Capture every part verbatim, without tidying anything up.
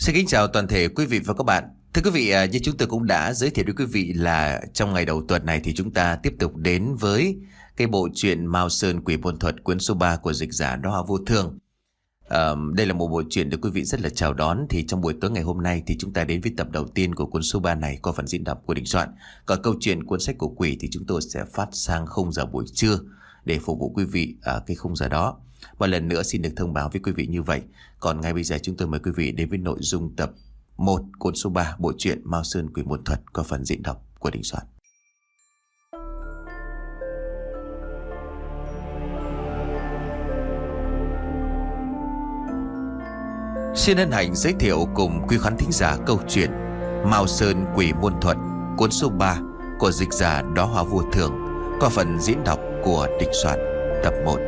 Xin kính chào toàn thể quý vị và các bạn. Thưa quý vị, như chúng tôi cũng đã giới thiệu với quý vị là trong ngày đầu tuần này thì chúng ta tiếp tục đến với cái bộ truyện Mao Sơn Quỷ Môn Thuật cuốn số ba của dịch giả Đó Hoa Vô Thương. À, đây là một bộ truyện được quý vị rất là chào đón. Thì trong buổi tối ngày hôm nay thì chúng ta đến với tập đầu tiên của cuốn số ba này qua phần diễn đọc của Đình Soạn. Còn câu chuyện cuốn sách của quỷ thì chúng tôi sẽ phát sang khung giờ buổi trưa để phục vụ quý vị ở cái khung giờ đó. Một lần nữa xin được thông báo với quý vị như vậy. Còn ngay bây giờ chúng tôi mời quý vị đến với nội dung tập một cuốn số ba bộ truyện Mao Sơn Quỷ Môn Thuật qua phần diễn đọc của Đình Soạn. Xin hân hạnh giới thiệu cùng quý khán thính giả câu chuyện Mao Sơn Quỷ Môn Thuật cuốn số ba của dịch giả Đó Hoa Vô Thường qua phần diễn đọc của Đình Soạn tập một.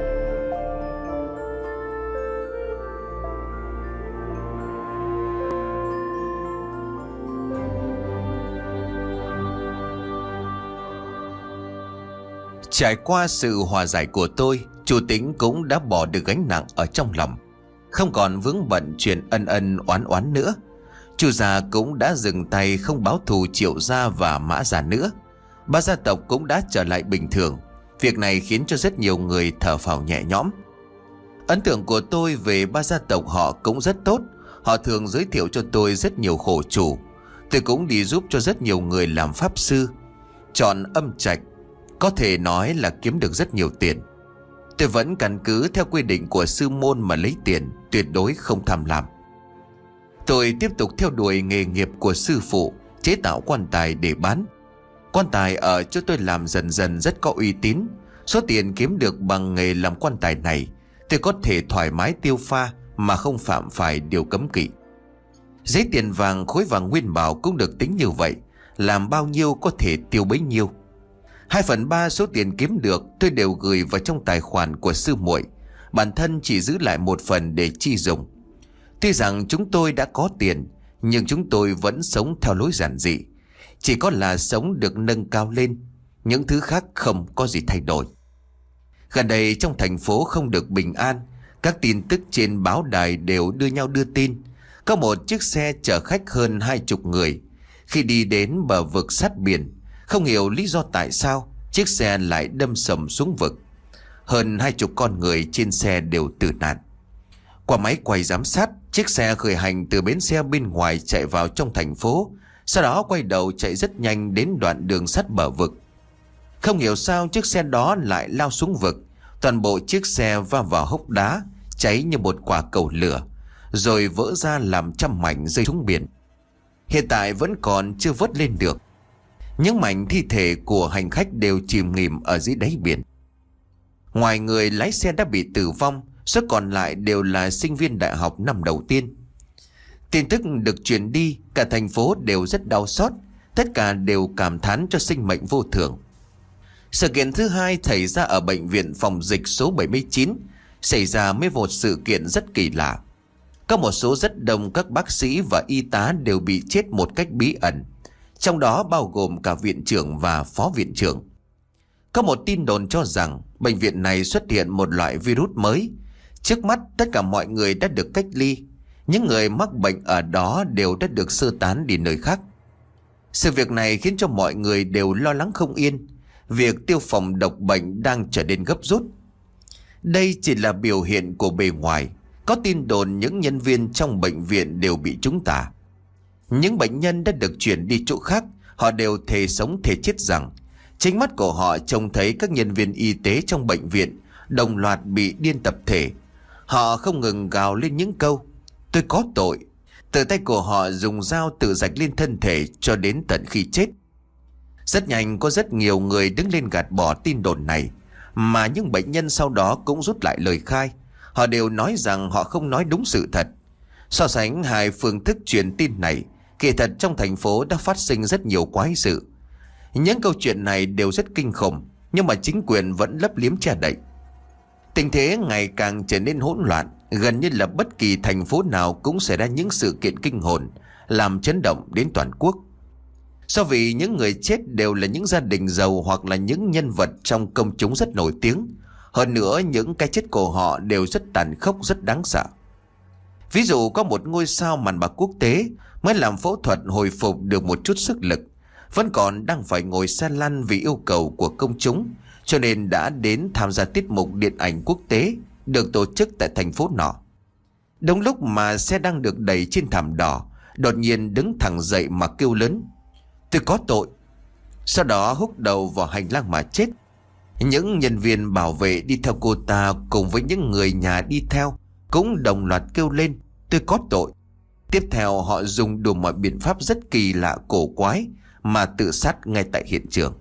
Trải qua sự hòa giải của tôi, chủ Tĩnh cũng đã bỏ được gánh nặng ở trong lòng, không còn vướng bận chuyện ân ân oán oán nữa. Chu gia cũng đã dừng tay không báo thù Triệu gia và Mã gia nữa. Ba gia tộc cũng đã trở lại bình thường. Việc này khiến cho rất nhiều người thở phào nhẹ nhõm. Ấn tượng của tôi về ba gia tộc họ cũng rất tốt. Họ thường giới thiệu cho tôi rất nhiều khổ chủ. Tôi cũng đi giúp cho rất nhiều người làm pháp sư, chọn âm trạch, có thể nói là kiếm được rất nhiều tiền. Tôi vẫn căn cứ theo quy định của sư môn mà lấy tiền, tuyệt đối không tham lam. Tôi tiếp tục theo đuổi nghề nghiệp của sư phụ, chế tạo quan tài để bán. Quan tài ở chỗ tôi làm dần dần rất có uy tín. Số tiền kiếm được bằng nghề làm quan tài này, tôi có thể thoải mái tiêu pha mà không phạm phải điều cấm kỵ. Giấy tiền vàng, khối vàng nguyên bảo cũng được tính như vậy, làm bao nhiêu có thể tiêu bấy nhiêu. Hai phần ba số tiền kiếm được tôi đều gửi vào trong tài khoản của sư muội, bản thân chỉ giữ lại một phần để chi dùng. Tuy rằng chúng tôi đã có tiền, nhưng chúng tôi vẫn sống theo lối giản dị, chỉ có là sống được nâng cao lên, những thứ khác không có gì thay đổi. Gần đây trong thành phố không được bình an, các tin tức trên báo đài đều đưa nhau đưa tin. Có một chiếc xe chở khách hơn hai chục người, khi đi đến bờ vực sát biển, không hiểu lý do tại sao chiếc xe lại đâm sầm xuống vực. Hơn hai chục con người trên xe đều tử nạn. Qua máy quay giám sát, chiếc xe khởi hành từ bến xe bên ngoài chạy vào trong thành phố, sau đó quay đầu chạy rất nhanh đến đoạn đường sắt bờ vực. Không hiểu sao chiếc xe đó lại lao xuống vực. Toàn bộ chiếc xe va vào hốc đá, cháy như một quả cầu lửa, rồi vỡ ra làm trăm mảnh rơi xuống biển. Hiện tại vẫn còn chưa vớt lên được. Những mảnh thi thể của hành khách đều chìm nghỉm ở dưới đáy biển. Ngoài người lái xe đã bị tử vong, số còn lại đều là sinh viên đại học năm đầu tiên. Tin tức được truyền đi, cả thành phố đều rất đau xót, tất cả đều cảm thán cho sinh mệnh vô thường. Sự kiện thứ hai xảy ra ở bệnh viện phòng dịch số bảy mươi chín, xảy ra với một sự kiện rất kỳ lạ. Có một số rất đông các bác sĩ và y tá đều bị chết một cách bí ẩn, trong đó bao gồm cả viện trưởng và phó viện trưởng. Có một tin đồn cho rằng bệnh viện này xuất hiện một loại virus mới. Trước mắt tất cả mọi người đã được cách ly. Những người mắc bệnh ở đó đều đã được sơ tán đi nơi khác. Sự việc này khiến cho mọi người đều lo lắng không yên. Việc tiêu phòng độc bệnh đang trở nên gấp rút. Đây chỉ là biểu hiện của bề ngoài. Có tin đồn những nhân viên trong bệnh viện đều bị trúng tà. Những bệnh nhân đã được chuyển đi chỗ khác, họ đều thề sống thề chết rằng chính mắt của họ trông thấy các nhân viên y tế trong bệnh viện đồng loạt bị điên tập thể. Họ không ngừng gào lên những câu "tôi có tội". Từ tay của họ dùng dao tự rạch lên thân thể cho đến tận khi chết. Rất nhanh có rất nhiều người đứng lên gạt bỏ tin đồn này, mà những bệnh nhân sau đó cũng rút lại lời khai. Họ đều nói rằng họ không nói đúng sự thật. So sánh hai phương thức truyền tin này, kỳ thật trong thành phố đã phát sinh rất nhiều quái sự. Những câu chuyện này đều rất kinh khủng, nhưng mà chính quyền vẫn lấp liếm che đậy. Tình thế ngày càng trở nên hỗn loạn, gần như là bất kỳ thành phố nào cũng xảy ra những sự kiện kinh hồn, làm chấn động đến toàn quốc. Do vì những người chết đều là những gia đình giàu hoặc là những nhân vật trong công chúng rất nổi tiếng. Hơn nữa những cái chết của họ đều rất tàn khốc, rất đáng sợ. Ví dụ có một ngôi sao màn bạc quốc tế mới làm phẫu thuật hồi phục được một chút sức lực, vẫn còn đang phải ngồi xe lăn vì yêu cầu của công chúng, cho nên đã đến tham gia tiết mục điện ảnh quốc tế được tổ chức tại thành phố nọ. Đúng lúc mà xe đang được đẩy trên thảm đỏ, đột nhiên đứng thẳng dậy mà kêu lớn: "Tôi có tội!" Sau đó húc đầu vào hành lang mà chết. Những nhân viên bảo vệ đi theo cô ta cùng với những người nhà đi theo cũng đồng loạt kêu lên: "Tôi có tội!" Tiếp theo họ dùng đủ mọi biện pháp rất kỳ lạ cổ quái mà tự sát ngay tại hiện trường.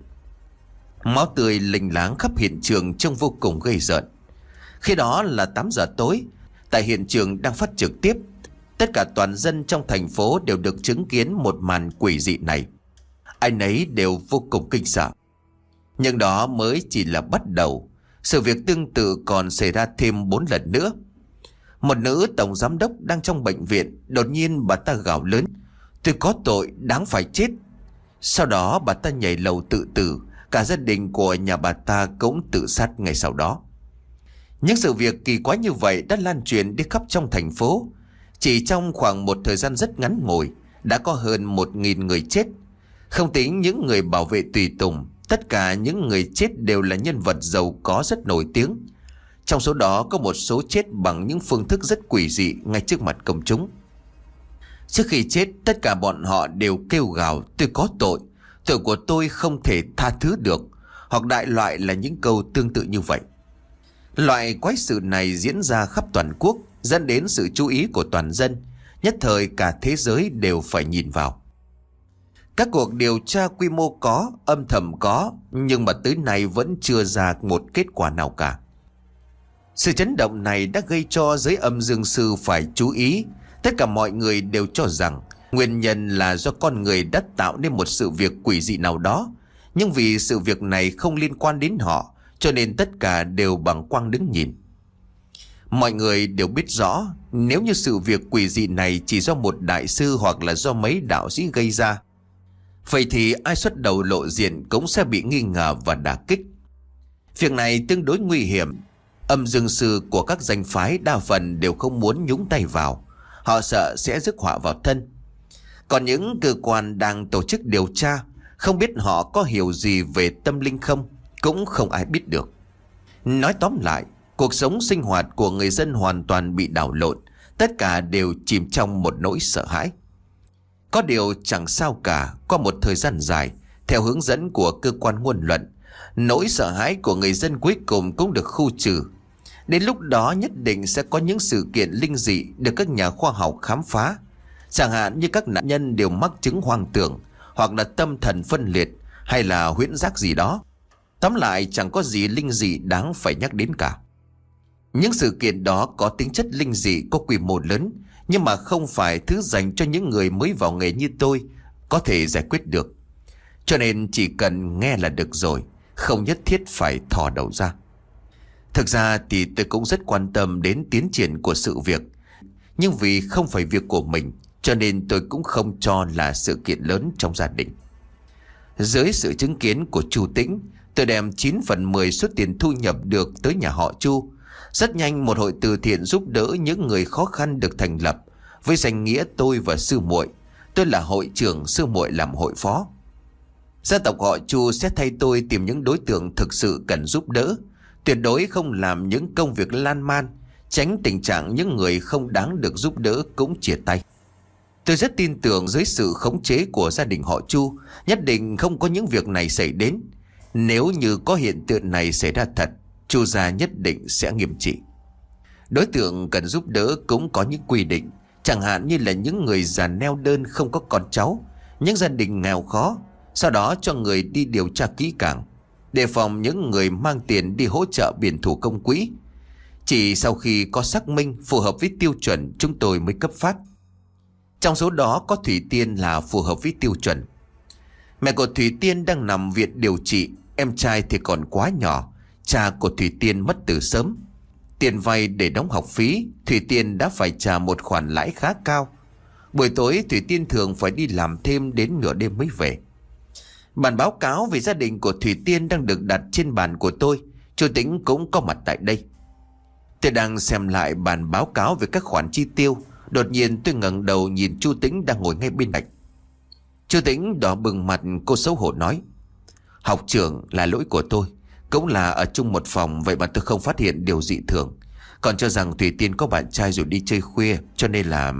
Máu tươi lênh láng khắp hiện trường trông vô cùng gây rợn. Khi đó là tám giờ tối, tại hiện trường đang phát trực tiếp. Tất cả toàn dân trong thành phố đều được chứng kiến một màn quỷ dị này. Ai nấy đều vô cùng kinh sợ. Nhưng đó mới chỉ là bắt đầu. Sự việc tương tự còn xảy ra thêm bốn lần nữa. Một nữ tổng giám đốc đang trong bệnh viện, đột nhiên bà ta gào lớn: "Tôi có tội, đáng phải chết!" Sau đó bà ta nhảy lầu tự tử. Cả gia đình của nhà bà ta cũng tự sát ngay sau đó. Những sự việc kỳ quái như vậy đã lan truyền đi khắp trong thành phố. Chỉ trong khoảng một thời gian rất ngắn ngủi, đã có hơn một nghìn người chết. Không tính những người bảo vệ tùy tùng, tất cả những người chết đều là nhân vật giàu có rất nổi tiếng. Trong số đó có một số chết bằng những phương thức rất quỷ dị ngay trước mặt công chúng. Trước khi chết, tất cả bọn họ đều kêu gào: "Tôi có tội, tội của tôi không thể tha thứ được", hoặc đại loại là những câu tương tự như vậy. Loại quái sự này diễn ra khắp toàn quốc, dẫn đến sự chú ý của toàn dân. Nhất thời cả thế giới đều phải nhìn vào. Các cuộc điều tra quy mô có, âm thầm có, nhưng mà tới nay vẫn chưa ra một kết quả nào cả. Sự chấn động này đã gây cho giới âm dương sư phải chú ý. Tất cả mọi người đều cho rằng nguyên nhân là do con người đã tạo nên một sự việc quỷ dị nào đó. Nhưng vì sự việc này không liên quan đến họ, cho nên tất cả đều bàng quang đứng nhìn. Mọi người đều biết rõ, nếu như sự việc quỷ dị này chỉ do một đại sư hoặc là do mấy đạo sĩ gây ra, vậy thì ai xuất đầu lộ diện cũng sẽ bị nghi ngờ và đả kích. Việc này tương đối nguy hiểm. Âm dương sư của các danh phái đa phần đều không muốn nhúng tay vào. Họ sợ sẽ rước họa vào thân. Còn những cơ quan đang tổ chức điều tra, không biết họ có hiểu gì về tâm linh không, cũng không ai biết được. Nói tóm lại, cuộc sống sinh hoạt của người dân hoàn toàn bị đảo lộn. Tất cả đều chìm trong một nỗi sợ hãi. Có điều chẳng sao cả. Qua một thời gian dài, theo hướng dẫn của cơ quan ngôn luận, nỗi sợ hãi của người dân cuối cùng cũng được khu trừ. Đến lúc đó nhất định sẽ có những sự kiện linh dị được các nhà khoa học khám phá. Chẳng hạn như các nạn nhân đều mắc chứng hoang tưởng, hoặc là tâm thần phân liệt, hay là huyễn giác gì đó. Tóm lại chẳng có gì linh dị đáng phải nhắc đến cả. Những sự kiện đó có tính chất linh dị có quy mô lớn, nhưng mà không phải thứ dành cho những người mới vào nghề như tôi có thể giải quyết được. Cho nên chỉ cần nghe là được rồi, không nhất thiết phải thò đầu ra. Thực ra thì tôi cũng rất quan tâm đến tiến triển của sự việc, nhưng vì không phải việc của mình, cho nên tôi cũng không cho là sự kiện lớn trong gia đình. Dưới sự chứng kiến của Chu Tĩnh, tôi đem chín phần mười số tiền thu nhập được tới nhà họ Chu. Rất nhanh một hội từ thiện giúp đỡ những người khó khăn được thành lập, với danh nghĩa tôi và sư muội. Tôi là hội trưởng, sư muội làm hội phó. Gia tộc họ Chu sẽ thay tôi tìm những đối tượng thực sự cần giúp đỡ, tuyệt đối không làm những công việc lan man, tránh tình trạng những người không đáng được giúp đỡ cũng chia tay. Tôi rất tin tưởng dưới sự khống chế của gia đình họ Chu, nhất định không có những việc này xảy đến. Nếu như có hiện tượng này xảy ra thật, Chu gia nhất định sẽ nghiêm trị. Đối tượng cần giúp đỡ cũng có những quy định, chẳng hạn như là những người già neo đơn không có con cháu, những gia đình nghèo khó. Sau đó cho người đi điều tra kỹ càng, đề phòng những người mang tiền đi hỗ trợ biển thủ công quỹ. Chỉ sau khi có xác minh phù hợp với tiêu chuẩn, chúng tôi mới cấp phát. Trong số đó có Thủy Tiên là phù hợp với tiêu chuẩn. Mẹ của Thủy Tiên đang nằm viện điều trị, em trai thì còn quá nhỏ. Cha của Thủy Tiên mất từ sớm. Tiền vay để đóng học phí, Thủy Tiên đã phải trả một khoản lãi khá cao. Buổi tối Thủy Tiên thường phải đi làm thêm đến nửa đêm mới về. Bản báo cáo về gia đình của Thủy Tiên đang được đặt trên bàn của tôi. Chu Tĩnh cũng có mặt tại đây. Tôi đang xem lại bản báo cáo về các khoản chi tiêu. Đột nhiên tôi ngẩng đầu nhìn chú Tĩnh đang ngồi ngay bên cạnh. Chú Tĩnh đỏ bừng mặt, cô xấu hổ nói: Học trưởng, là lỗi của tôi. Cũng là ở chung một phòng, vậy mà tôi không phát hiện điều dị thường, còn cho rằng Thủy Tiên có bạn trai rồi đi chơi khuya, cho nên là...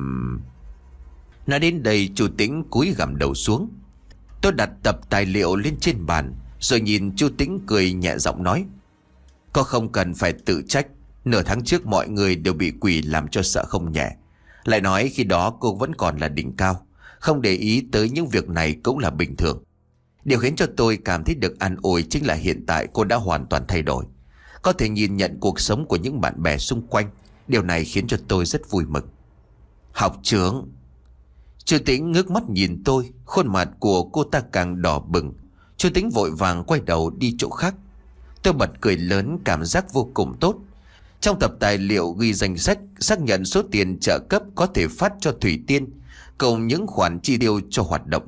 Nói đến đây chú Tĩnh cúi gằm đầu xuống. Tôi đặt tập tài liệu lên trên bàn, rồi nhìn chú Tĩnh cười nhẹ giọng nói: Có không cần phải tự trách. Nửa tháng trước mọi người đều bị quỷ làm cho sợ không nhẹ. Lại nói khi đó cô vẫn còn là đỉnh cao, không để ý tới những việc này cũng là bình thường. Điều khiến cho tôi cảm thấy được an ủi chính là hiện tại cô đã hoàn toàn thay đổi, có thể nhìn nhận cuộc sống của những bạn bè xung quanh. Điều này khiến cho tôi rất vui mừng. Học trưởng. Chú Tĩnh ngước mắt nhìn tôi, khuôn mặt của cô ta càng đỏ bừng. Chú Tĩnh vội vàng quay đầu đi chỗ khác. Tôi bật cười lớn, cảm giác vô cùng tốt. Trong tập tài liệu ghi danh sách xác nhận số tiền trợ cấp có thể phát cho Thủy Tiên, cùng những khoản chi tiêu cho hoạt động.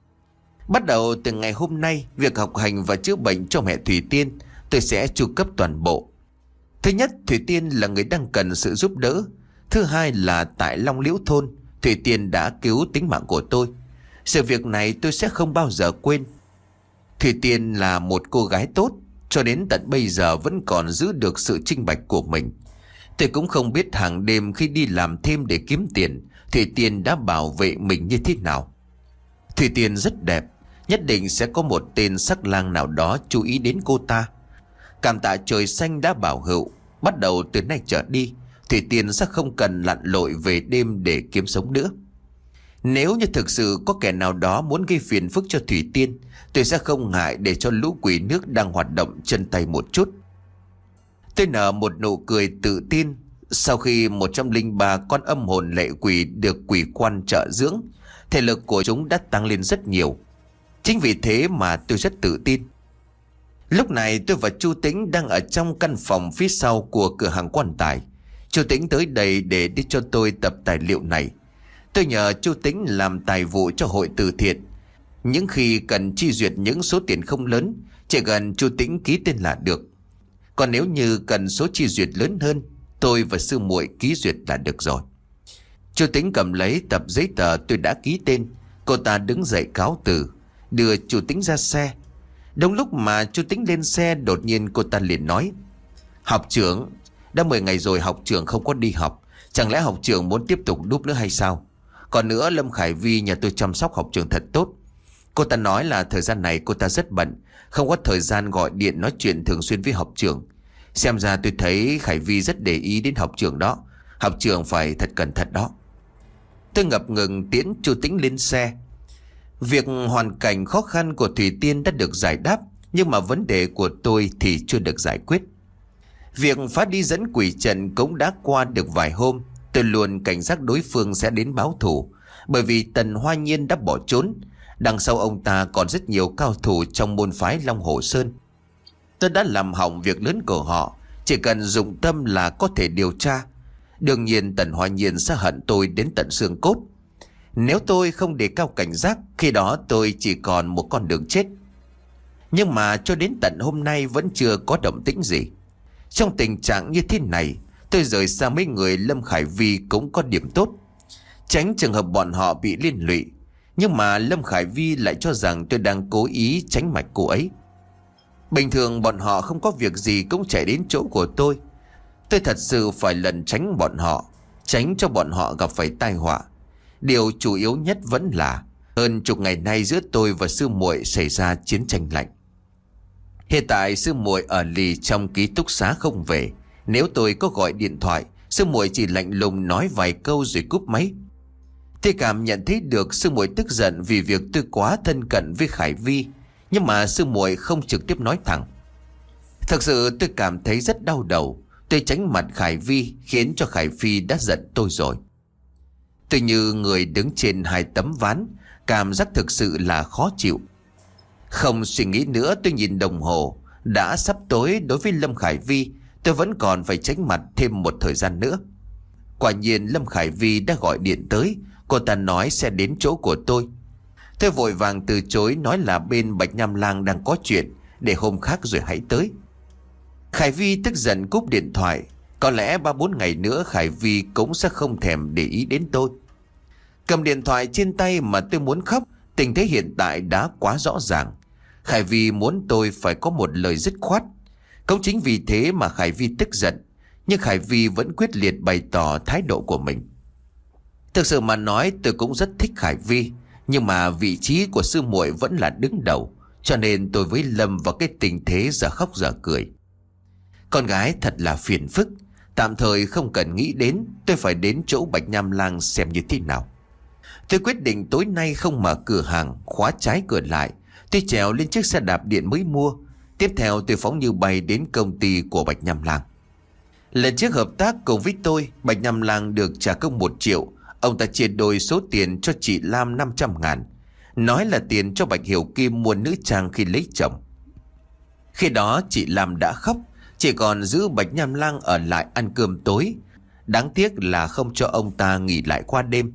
Bắt đầu từ ngày hôm nay, việc học hành và chữa bệnh cho mẹ Thủy Tiên tôi sẽ chu cấp toàn bộ. Thứ nhất, Thủy Tiên là người đang cần sự giúp đỡ. Thứ hai là tại Long Liễu thôn, Thủy Tiên đã cứu tính mạng của tôi. Sự việc này tôi sẽ không bao giờ quên. Thủy Tiên là một cô gái tốt, cho đến tận bây giờ vẫn còn giữ được sự清bạch của mình. Tôi cũng không biết hàng đêm khi đi làm thêm để kiếm tiền, Thủy Tiên đã bảo vệ mình như thế nào. Thủy Tiên rất đẹp, nhất định sẽ có một tên sắc lang nào đó chú ý đến cô ta. Cảm tạ trời xanh đã bảo hữu, bắt đầu từ nay trở đi, Thủy Tiên sẽ không cần lặn lội về đêm để kiếm sống nữa. Nếu như thực sự có kẻ nào đó muốn gây phiền phức cho Thủy Tiên, tôi sẽ không ngại để cho lũ quỷ nước đang hoạt động chân tay một chút. Tôi nở một nụ cười tự tin. Sau khi một trăm lẻ ba con âm hồn lệ quỷ được quỷ quan trợ dưỡng, thể lực của chúng đã tăng lên rất nhiều. Chính vì thế mà tôi rất tự tin. Lúc này tôi và chú Tĩnh đang ở trong căn phòng phía sau của cửa hàng quan tài. Chú Tĩnh tới đây để đi cho tôi tập tài liệu này. Tôi nhờ chú Tĩnh làm tài vụ cho hội từ thiện. Những khi cần chi duyệt những số tiền không lớn, chỉ cần chú Tĩnh ký tên là được. Còn nếu như cần số chi duyệt lớn hơn, tôi và sư muội ký duyệt là được rồi. Chú Tĩnh cầm lấy tập giấy tờ tôi đã ký tên. Cô ta đứng dậy cáo từ, đưa chú Tĩnh ra xe. Đúng lúc mà chú Tĩnh lên xe, đột nhiên cô ta liền nói: Học trưởng, đã mười ngày rồi học trưởng không có đi học, chẳng lẽ học trưởng muốn tiếp tục đúp nữa hay sao? Còn nữa, Lâm Khải Vi nhà tôi chăm sóc học trưởng thật tốt. Cô ta nói là thời gian này cô ta rất bận, không có thời gian gọi điện nói chuyện thường xuyên với học trưởng. Xem ra tôi thấy Khải Vi rất để ý đến học trưởng đó. Học trưởng phải thật cẩn thận đó. Tôi ngập ngừng tiễn chú Tĩnh lên xe. Việc hoàn cảnh khó khăn của Thủy Tiên đã được giải đáp, nhưng mà vấn đề của tôi thì chưa được giải quyết. Việc phá đi dẫn quỷ trận cũng đã qua được vài hôm. Tôi luôn cảnh giác đối phương sẽ đến báo thù, bởi vì Tần Hoa Nhiên đã bỏ trốn. Đằng sau ông ta còn rất nhiều cao thủ trong môn phái Long Hồ Sơn. Tôi đã làm hỏng việc lớn của họ, chỉ cần dụng tâm là có thể điều tra. Đương nhiên Tần Hoa Nhiên sẽ hận tôi đến tận xương cốt. Nếu tôi không đề cao cảnh giác, khi đó tôi chỉ còn một con đường chết. Nhưng mà cho đến tận hôm nay vẫn chưa có động tĩnh gì. Trong tình trạng như thế này, tôi rời xa mấy người Lâm Khải Vi cũng có điểm tốt, tránh trường hợp bọn họ bị liên lụy. Nhưng mà Lâm Khải Vi lại cho rằng tôi đang cố ý tránh mạch cô ấy. Bình thường bọn họ không có việc gì cũng chạy đến chỗ của tôi. Tôi thật sự phải lẩn tránh bọn họ, tránh cho bọn họ gặp phải tai họa. Điều chủ yếu nhất vẫn là hơn chục ngày nay giữa tôi và sư muội xảy ra chiến tranh lạnh. Hiện tại sư muội ở lì trong ký túc xá không về. Nếu tôi có gọi điện thoại, sư muội chỉ lạnh lùng nói vài câu rồi cúp máy. Tôi cảm nhận thấy được sư muội tức giận vì việc tôi quá thân cận với Khải Vi, nhưng mà sư muội không trực tiếp nói thẳng. Thật sự tôi cảm thấy rất đau đầu. Tôi tránh mặt Khải Vi khiến cho Khải Phi đã giận tôi rồi. Tôi như người đứng trên hai tấm ván, cảm giác thực sự là khó chịu. Không suy nghĩ nữa, tôi nhìn đồng hồ, đã sắp tối. Đối với Lâm Khải Vi, tôi vẫn còn phải tránh mặt thêm một thời gian nữa. Quả nhiên Lâm Khải Vi đã gọi điện tới. Cô ta nói sẽ đến chỗ của tôi. Tôi vội vàng từ chối, nói là bên Bạch Nham Lang đang có chuyện, để hôm khác rồi hãy tới. Khải Vi tức giận cúp điện thoại. Có lẽ ba bốn ngày nữa Khải Vi cũng sẽ không thèm để ý đến tôi. Cầm điện thoại trên tay mà tôi muốn khóc. Tình thế hiện tại đã quá rõ ràng. Khải Vi muốn tôi phải có một lời dứt khoát. Cũng chính vì thế mà Khải Vi tức giận. Nhưng Khải Vi vẫn quyết liệt bày tỏ thái độ của mình. Thực sự mà nói tôi cũng rất thích Khải Vi. Nhưng mà vị trí của sư muội vẫn là đứng đầu. Cho nên tôi với Lâm vào cái tình thế giờ khóc giờ cười. Con gái thật là phiền phức. Tạm thời không cần nghĩ đến. Tôi phải đến chỗ Bạch Nham Lang xem như thế nào. Tôi quyết định tối nay không mở cửa hàng, khóa trái cửa lại. Tôi trèo lên chiếc xe đạp điện mới mua. Tiếp theo tôi phóng như bay đến công ty của Bạch Nham Lang. Lần trước hợp tác cùng với tôi, Bạch Nham Lang được trả công một triệu. Ông ta chia đôi số tiền cho chị Lam năm trăm ngàn. Nói là tiền cho Bạch Hiểu Kim mua nữ trang khi lấy chồng. Khi đó chị Lam đã khóc. Chỉ còn giữ Bạch Nham Lang ở lại ăn cơm tối. Đáng tiếc là không cho ông ta nghỉ lại qua đêm.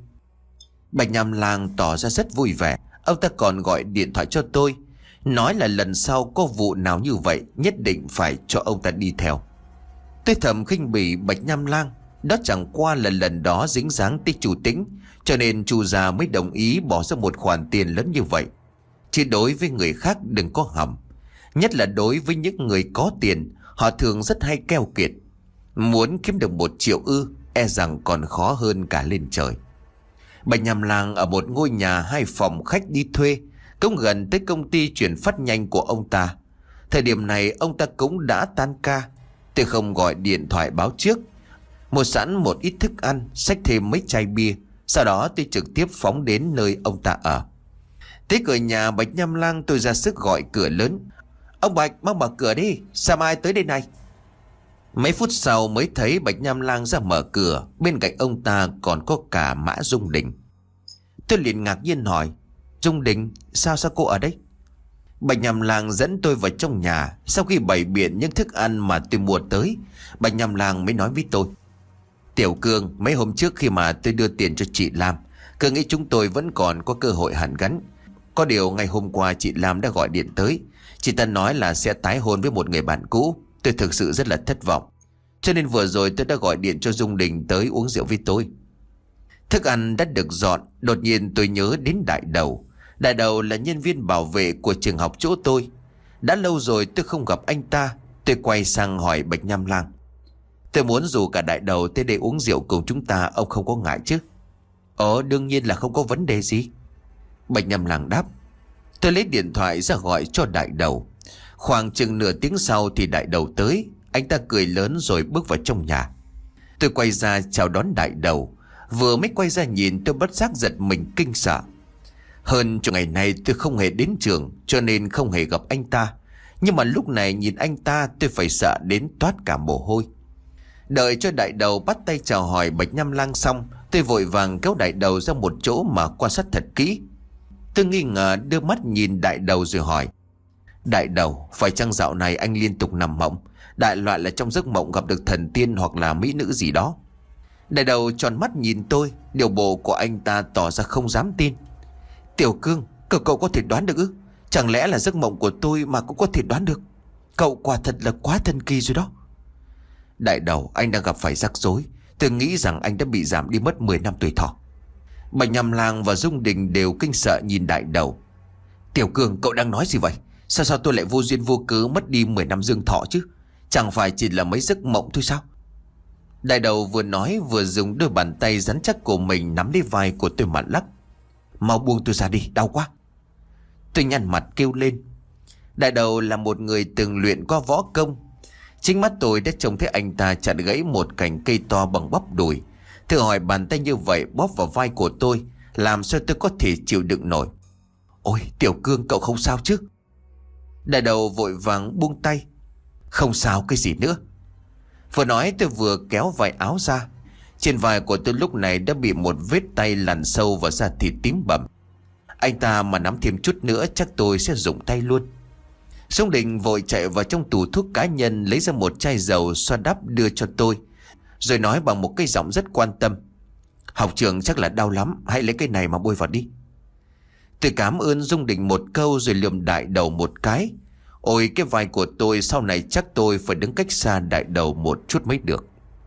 Bạch Nham Lang tỏ ra rất vui vẻ. Ông ta còn gọi điện thoại cho tôi, nói là lần sau có vụ nào như vậy nhất định phải cho ông ta đi theo. Tôi thầm khinh bỉ Bạch Nham Lang. Đó chẳng qua là lần đó dính dáng tới chủ Tĩnh, cho nên chu gia mới đồng ý bỏ ra một khoản tiền lớn như vậy. Chứ đối với người khác đừng có hỏng. Nhất là đối với những người có tiền, họ thường rất hay keo kiệt. Muốn kiếm được một triệu ư, e rằng còn khó hơn cả lên trời. Bạch Nham Lang ở một ngôi nhà hai phòng khách đi thuê, cũng gần tới công ty chuyển phát nhanh của ông ta. Thời điểm này ông ta cũng đã tan ca. Tôi không gọi điện thoại báo trước, mua sẵn một ít thức ăn, xách thêm mấy chai bia. Sau đó tôi trực tiếp phóng đến nơi ông ta ở. Tới cửa nhà Bạch Nham Lang, tôi ra sức gọi cửa lớn. Ông Bạch, mau mở cửa đi, sao mai tới đây này? Mấy phút sau mới thấy Bạch Nham Lang ra mở cửa. Bên cạnh ông ta còn có cả Mã Dung Đình. Tôi liền ngạc nhiên hỏi, Dung Đình, sao sao cô ở đây? Bạch Nham Lang dẫn tôi vào trong nhà. Sau khi bày biện những thức ăn mà tôi mua tới, Bạch Nham Lang mới nói với tôi, Tiểu Cương, mấy hôm trước khi mà tôi đưa tiền cho chị Lam, Cương nghĩ chúng tôi vẫn còn có cơ hội hàn gắn. Có điều ngày hôm qua chị Lam đã gọi điện tới. Chị ta nói là sẽ tái hôn với một người bạn cũ. Tôi thực sự rất là thất vọng, cho nên vừa rồi tôi đã gọi điện cho Dung Đình tới uống rượu với tôi. Thức ăn đã được dọn. Đột nhiên tôi nhớ đến Đại Đầu. Đại Đầu là nhân viên bảo vệ của trường học chỗ tôi. Đã lâu rồi tôi không gặp anh ta. Tôi quay sang hỏi Bạch Nham Lang, tôi muốn rủ cả Đại Đầu tới đây uống rượu cùng chúng ta, ông không có ngại chứ? Ồ, đương nhiên là không có vấn đề gì, Bạch Nham Lang đáp. Tôi lấy điện thoại ra gọi cho Đại Đầu. Khoảng chừng nửa tiếng sau thì Đại Đầu tới. Anh ta cười lớn rồi bước vào trong nhà. Tôi quay ra chào đón Đại Đầu. Vừa mới quay ra nhìn, tôi bất giác giật mình kinh sợ. Hơn chục ngày nay tôi không hề đến trường, cho nên không hề gặp anh ta. Nhưng mà lúc này nhìn anh ta, tôi phải sợ đến toát cả mồ hôi. Đợi cho Đại Đầu bắt tay chào hỏi Bạch Nham Lang xong, tôi vội vàng kéo Đại Đầu ra một chỗ mà quan sát thật kỹ. Tôi nghi ngờ đưa mắt nhìn Đại Đầu rồi hỏi, Đại Đầu, phải chăng dạo này anh liên tục nằm mộng, đại loại là trong giấc mộng gặp được thần tiên hoặc là mỹ nữ gì đó? Đại Đầu tròn mắt nhìn tôi. Điều bộ của anh ta tỏ ra không dám tin. Tiểu Cương, cậu cậu có thể đoán được ư? Chẳng lẽ là giấc mộng của tôi mà cũng có thể đoán được? Cậu quả thật là quá thần kỳ rồi đó. Đại Đầu, anh đang gặp phải rắc rối. Tôi nghĩ rằng anh đã bị giảm đi mất mười năm tuổi thọ. Bạch Nham Lang và Dung Đình đều kinh sợ nhìn Đại Đầu. Tiểu Cương, cậu đang nói gì vậy? Sao sao tôi lại vô duyên vô cớ mất đi mười năm dương thọ chứ? Chẳng phải chỉ là mấy giấc mộng thôi sao? Đại Đầu vừa nói vừa dùng đôi bàn tay rắn chắc của mình nắm lấy vai của tôi mà lắc. Mau buông tôi ra đi, đau quá. Tôi nhăn mặt kêu lên. Đại Đầu là một người từng luyện qua võ công. Chính mắt tôi đã trông thấy anh ta chặt gãy một cành cây to bằng bắp đùi. Thử hỏi bàn tay như vậy bóp vào vai của tôi, làm sao tôi có thể chịu đựng nổi? Ôi Tiểu Cương, cậu không sao chứ? Đại Đầu vội vàng buông tay. Không sao cái gì nữa. Vừa nói tôi vừa kéo vải áo ra. Trên vai của tôi lúc này đã bị một vết tay lằn sâu vào da thịt tím bầm. Anh ta mà nắm thêm chút nữa chắc tôi sẽ rụng tay luôn. Dung Đình vội chạy vào trong tủ thuốc cá nhân, lấy ra một chai dầu xoa đắp đưa cho tôi, rồi nói bằng một cái giọng rất quan tâm, học trường chắc là đau lắm, hãy lấy cái này mà bôi vào đi. Tôi cảm ơn Dung Đình một câu rồi lườm Đại Đầu một cái. Ôi cái vai của tôi sau này chắc tôi phải đứng cách xa Đại Đầu một chút mới được.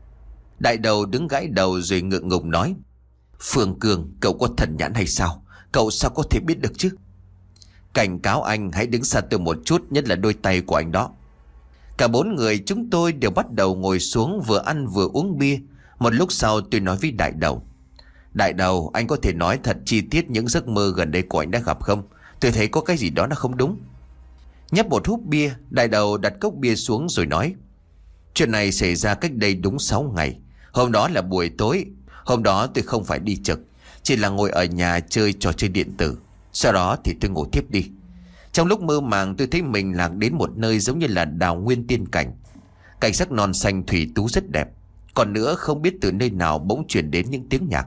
Đại đầu đứng gãi đầu rồi ngượng ngùng nói: Phương Cương, cậu có thần nhãn hay sao? Cậu sao có thể biết được chứ? Cảnh cáo anh hãy đứng xa tôi một chút, nhất là đôi tay của anh đó. Cả bốn người chúng tôi đều bắt đầu ngồi xuống, vừa ăn vừa uống bia. Một lúc sau tôi nói với đại đầu: Đại đầu, anh có thể nói thật chi tiết những giấc mơ gần đây của anh đã gặp không? Tôi thấy có cái gì đó nó không đúng. Nhấp một húp bia, đại đầu đặt cốc bia xuống rồi nói: Chuyện này xảy ra cách đây đúng sáu ngày. Hôm đó là buổi tối. Hôm đó tôi không phải đi trực, chỉ là ngồi ở nhà chơi trò chơi điện tử. Sau đó thì tôi ngủ tiếp đi. Trong lúc mơ màng tôi thấy mình lạc đến một nơi giống như là đào nguyên tiên cảnh. Cảnh sắc non xanh thủy tú rất đẹp. Còn nữa không biết từ nơi nào bỗng truyền đến những tiếng nhạc.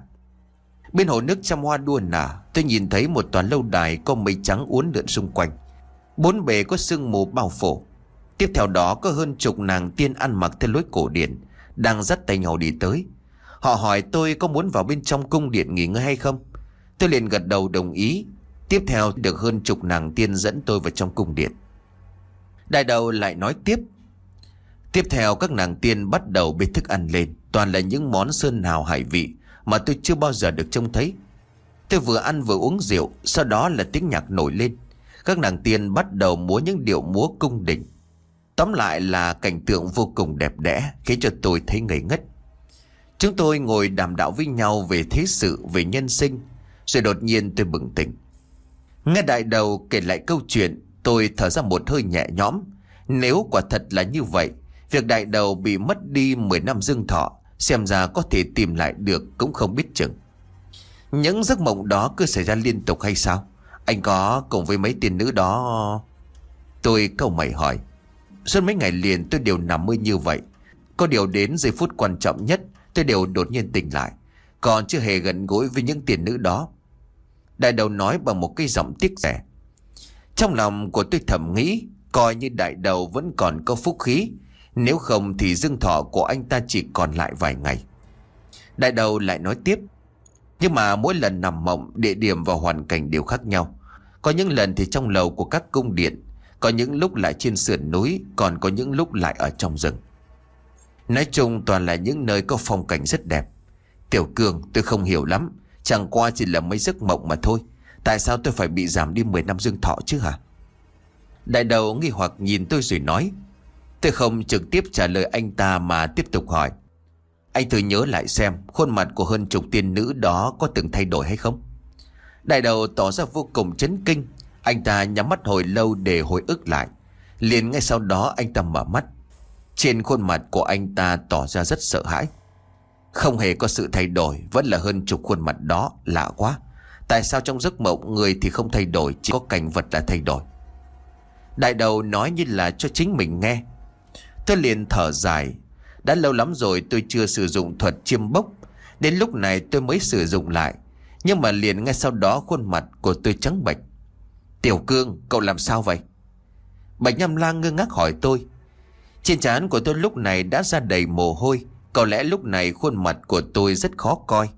Bên hồ nước trăm hoa đua nở, tôi nhìn thấy một tòa lâu đài có mây trắng uốn lượn xung quanh. Bốn bề có sương mù bao phủ. Tiếp theo đó có hơn chục nàng tiên ăn mặc theo lối cổ điển đang dắt tay nhau đi tới. Họ hỏi tôi có muốn vào bên trong cung điện nghỉ ngơi hay không. Tôi liền gật đầu đồng ý. Tiếp theo được hơn chục nàng tiên dẫn tôi vào trong cung điện. Đại đầu lại nói tiếp: Tiếp theo các nàng tiên bắt đầu bê thức ăn lên. Toàn là những món sơn hào hải vị mà tôi chưa bao giờ được trông thấy. Tôi vừa ăn vừa uống rượu. Sau đó là tiếng nhạc nổi lên. Các nàng tiên bắt đầu múa những điệu múa cung đình. Tóm lại là cảnh tượng vô cùng đẹp đẽ, khiến cho tôi thấy ngây ngất. Chúng tôi ngồi đàm đạo với nhau về thế sự, về nhân sinh. Rồi đột nhiên tôi bừng tỉnh. Nghe đại đầu kể lại câu chuyện, tôi thở ra một hơi nhẹ nhõm. Nếu quả thật là như vậy, việc đại đầu bị mất đi mười năm dương thọ xem ra có thể tìm lại được cũng không biết chừng. Những giấc mộng đó cứ xảy ra liên tục hay sao? Anh có cùng với mấy tiên nữ đó? Tôi cau mày hỏi. Suốt mấy ngày liền tôi đều nằm mơ như vậy. Có điều đến giây phút quan trọng nhất tôi đều đột nhiên tỉnh lại, còn chưa hề gần gũi với những tiên nữ đó. Đại đầu nói bằng một cái giọng tiếc rẻ. Trong lòng của tôi thầm nghĩ, coi như đại đầu vẫn còn có phúc khí, nếu không thì dương thọ của anh ta chỉ còn lại vài ngày. Đại đầu lại nói tiếp: Nhưng mà mỗi lần nằm mộng, địa điểm và hoàn cảnh đều khác nhau. Có những lần thì trong lầu của các cung điện, có những lúc lại trên sườn núi, còn có những lúc lại ở trong rừng. Nói chung toàn là những nơi có phong cảnh rất đẹp. Tiểu Cương, tôi không hiểu lắm. Chẳng qua chỉ là mấy giấc mộng mà thôi. Tại sao tôi phải bị giảm đi mười năm dương thọ chứ hả? Đại đầu nghi hoặc nhìn tôi rồi nói. Tôi không trực tiếp trả lời anh ta mà tiếp tục hỏi: Anh thử nhớ lại xem, khuôn mặt của hơn chục tiên nữ đó có từng thay đổi hay không? Đại đầu tỏ ra vô cùng chấn kinh. Anh ta nhắm mắt hồi lâu để hồi ức lại. Liền ngay sau đó anh ta mở mắt. Trên khuôn mặt của anh ta tỏ ra rất sợ hãi. Không hề có sự thay đổi, vẫn là hơn chục khuôn mặt đó. Lạ quá, tại sao trong giấc mộng người thì không thay đổi, chỉ có cảnh vật là thay đổi? Đại đầu nói như là cho chính mình nghe. Tôi liền thở dài. Đã lâu lắm rồi tôi chưa sử dụng thuật chiêm bốc. Đến lúc này tôi mới sử dụng lại. Nhưng mà liền ngay sau đó khuôn mặt của tôi trắng bệch. Tiểu Cương, cậu làm sao vậy? Bạch Nham Lang ngơ ngác hỏi tôi. Trên trán của tôi lúc này đã ra đầy mồ hôi. Có lẽ lúc này khuôn mặt của tôi rất khó coi.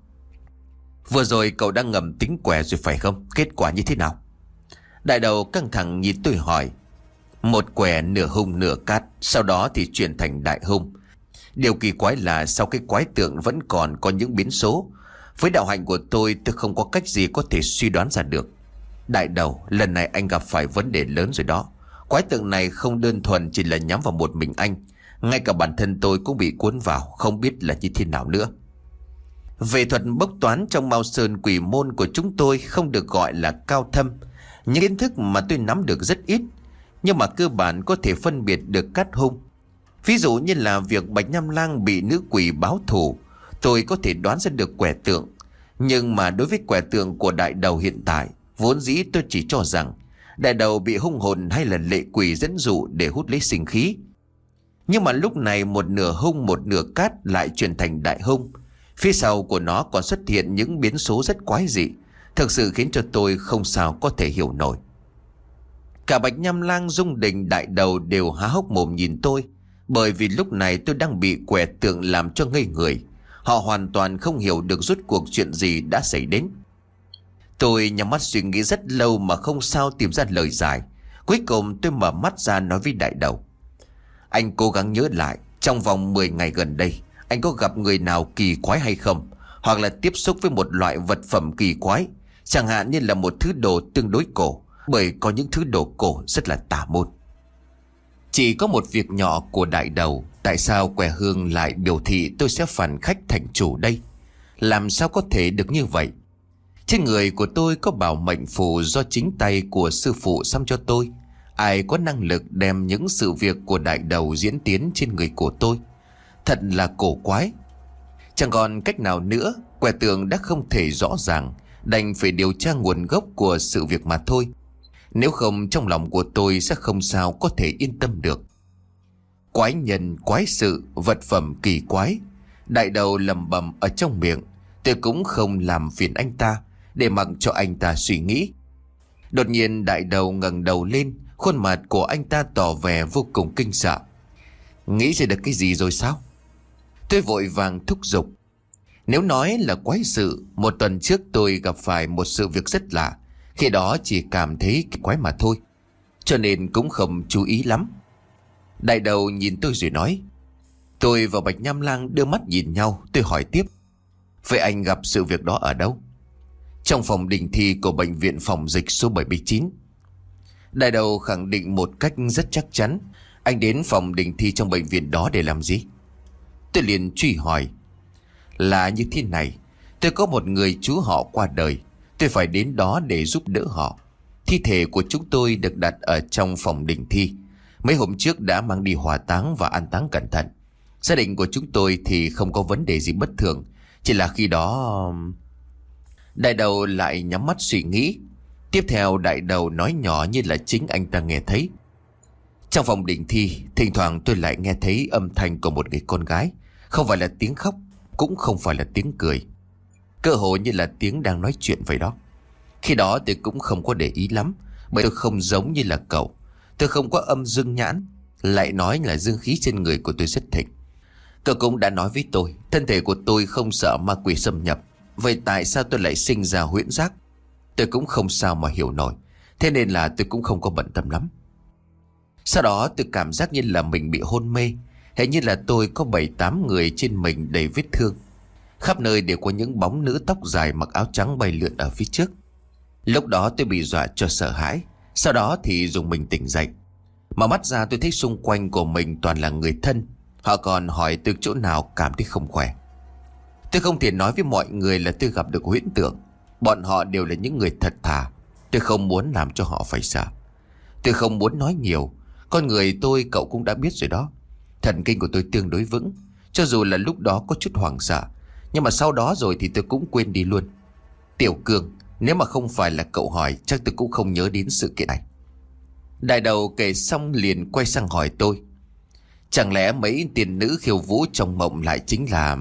Vừa rồi cậu đang ngầm tính quẻ rồi phải không? Kết quả như thế nào? Đại đầu căng thẳng nhìn tôi hỏi. Một quẻ nửa hung nửa cát, sau đó thì chuyển thành đại hung. Điều kỳ quái là sau cái quái tượng vẫn còn có những biến số. Với đạo hạnh của tôi, tôi không có cách gì có thể suy đoán ra được. Đại đầu, lần này anh gặp phải vấn đề lớn rồi đó. Quái tượng này không đơn thuần chỉ là nhắm vào một mình anh. Ngay cả bản thân tôi cũng bị cuốn vào, không biết là như thế nào nữa. Về thuật bốc toán trong Mao Sơn Quỷ Môn của chúng tôi không được gọi là cao thâm. Những kiến thức mà tôi nắm được rất ít, nhưng mà cơ bản có thể phân biệt được cát hung. Ví dụ như là việc Bạch Nham Lang bị nữ quỷ báo thù, tôi có thể đoán ra được quẻ tượng. Nhưng mà đối với quẻ tượng của đại đầu hiện tại, vốn dĩ tôi chỉ cho rằng đại đầu bị hung hồn hay là lệ quỷ dẫn dụ để hút lấy sinh khí. Nhưng mà lúc này một nửa hung một nửa cát lại chuyển thành đại hung. Phía sau của nó còn xuất hiện những biến số rất quái dị, thực sự khiến cho tôi không sao có thể hiểu nổi. Cả Bạch Nham Lang, Dung Đình, đại đầu đều há hốc mồm nhìn tôi, bởi vì lúc này tôi đang bị quẻ tượng làm cho ngây người. Họ hoàn toàn không hiểu được rốt cuộc chuyện gì đã xảy đến. Tôi nhắm mắt suy nghĩ rất lâu mà không sao tìm ra lời giải. Cuối cùng tôi mở mắt ra nói với đại đầu. Anh cố gắng nhớ lại, trong vòng mười ngày gần đây, Anh có gặp người nào kỳ quái hay không? Hoặc là tiếp xúc với một loại vật phẩm kỳ quái, chẳng hạn như là một thứ đồ tương đối cổ, bởi có những thứ đồ cổ rất là tà môn. Chỉ có một việc nhỏ của đại đầu, tại sao quẻ hương lại biểu thị tôi sẽ phản khách thành chủ đây? Làm sao có thể được như vậy? Trên người của tôi có bảo mệnh phù do chính tay của sư phụ xăm cho tôi. Ai có năng lực đem những sự việc của đại đầu diễn tiến trên người của tôi? Thật là cổ quái. Chẳng còn cách nào nữa, quẻ tượng đã không thể rõ ràng, đành phải điều tra nguồn gốc của sự việc mà thôi. Nếu không, trong lòng của tôi sẽ không sao có thể yên tâm được. Quái nhân, quái sự, vật phẩm kỳ quái, đại đầu lầm bầm ở trong miệng. Tôi cũng không làm phiền anh ta, để mặc cho anh ta suy nghĩ. Đột nhiên đại đầu ngẩng đầu lên, khuôn mặt của anh ta tỏ vẻ vô cùng kinh sợ. Nghĩ ra được cái gì rồi sao? Tôi vội vàng thúc giục. Nếu nói là quái sự, một tuần trước tôi gặp phải một sự việc rất lạ. Khi đó chỉ cảm thấy quái mà thôi, cho nên cũng không chú ý lắm. Đại đầu nhìn tôi rồi nói. Tôi và Bạch Nham Lang đưa mắt nhìn nhau. Tôi hỏi tiếp. Vậy anh gặp sự việc đó ở đâu? Trong phòng đình thi của bệnh viện phòng dịch số bảy mươi chín. Đại đầu khẳng định một cách rất chắc chắn. Anh đến phòng đình thi trong bệnh viện đó để làm gì? Tôi liền truy hỏi. Là như thế này, tôi có một người chú họ qua đời, tôi phải đến đó để giúp đỡ họ. Thi thể của chúng tôi được đặt ở trong phòng đình thi. Mấy hôm trước đã mang đi hỏa táng và an táng cẩn thận. Gia đình của chúng tôi thì không có vấn đề gì bất thường, chỉ là khi đó... Đại đầu lại nhắm mắt suy nghĩ. Tiếp theo đại đầu nói nhỏ như là chính anh ta nghe thấy. Trong phòng đình thi, thỉnh thoảng tôi lại nghe thấy âm thanh của một người con gái. Không phải là tiếng khóc, cũng không phải là tiếng cười, cơ hồ như là tiếng đang nói chuyện vậy đó. Khi đó tôi cũng không có để ý lắm, bởi tôi không giống như là cậu. Tôi không có âm dương nhãn, lại nói là dương khí trên người của tôi rất thịnh. Cậu cũng đã nói với tôi, thân thể của tôi không sợ ma quỷ xâm nhập. Vậy tại sao tôi lại sinh ra huyễn giác? Tôi cũng không sao mà hiểu nổi, thế nên là tôi cũng không có bận tâm lắm. Sau đó tôi cảm giác như là mình bị hôn mê. Hình như là tôi có bảy tám người trên mình đầy vết thương. Khắp nơi đều có những bóng nữ tóc dài mặc áo trắng bay lượn ở phía trước. Lúc đó tôi bị dọa cho sợ hãi. Sau đó thì dùng mình tỉnh dậy. Mở mắt ra tôi thấy xung quanh của mình toàn là người thân. Họ còn hỏi từ chỗ nào cảm thấy không khỏe. Tôi không thể nói với mọi người là tôi gặp được huyễn tượng. Bọn họ đều là những người thật thà. Tôi không muốn làm cho họ phải sợ. Tôi không muốn nói nhiều. Con người tôi cậu cũng đã biết rồi đó. Thần kinh của tôi tương đối vững. Cho dù là lúc đó có chút hoảng sợ, nhưng mà sau đó rồi thì tôi cũng quên đi luôn. Tiểu Cương, nếu mà không phải là cậu hỏi, chắc tôi cũng không nhớ đến sự kiện này. Đại đầu kể xong liền quay sang hỏi tôi. Chẳng lẽ mấy tiền nữ khiêu vũ trong mộng lại chính là...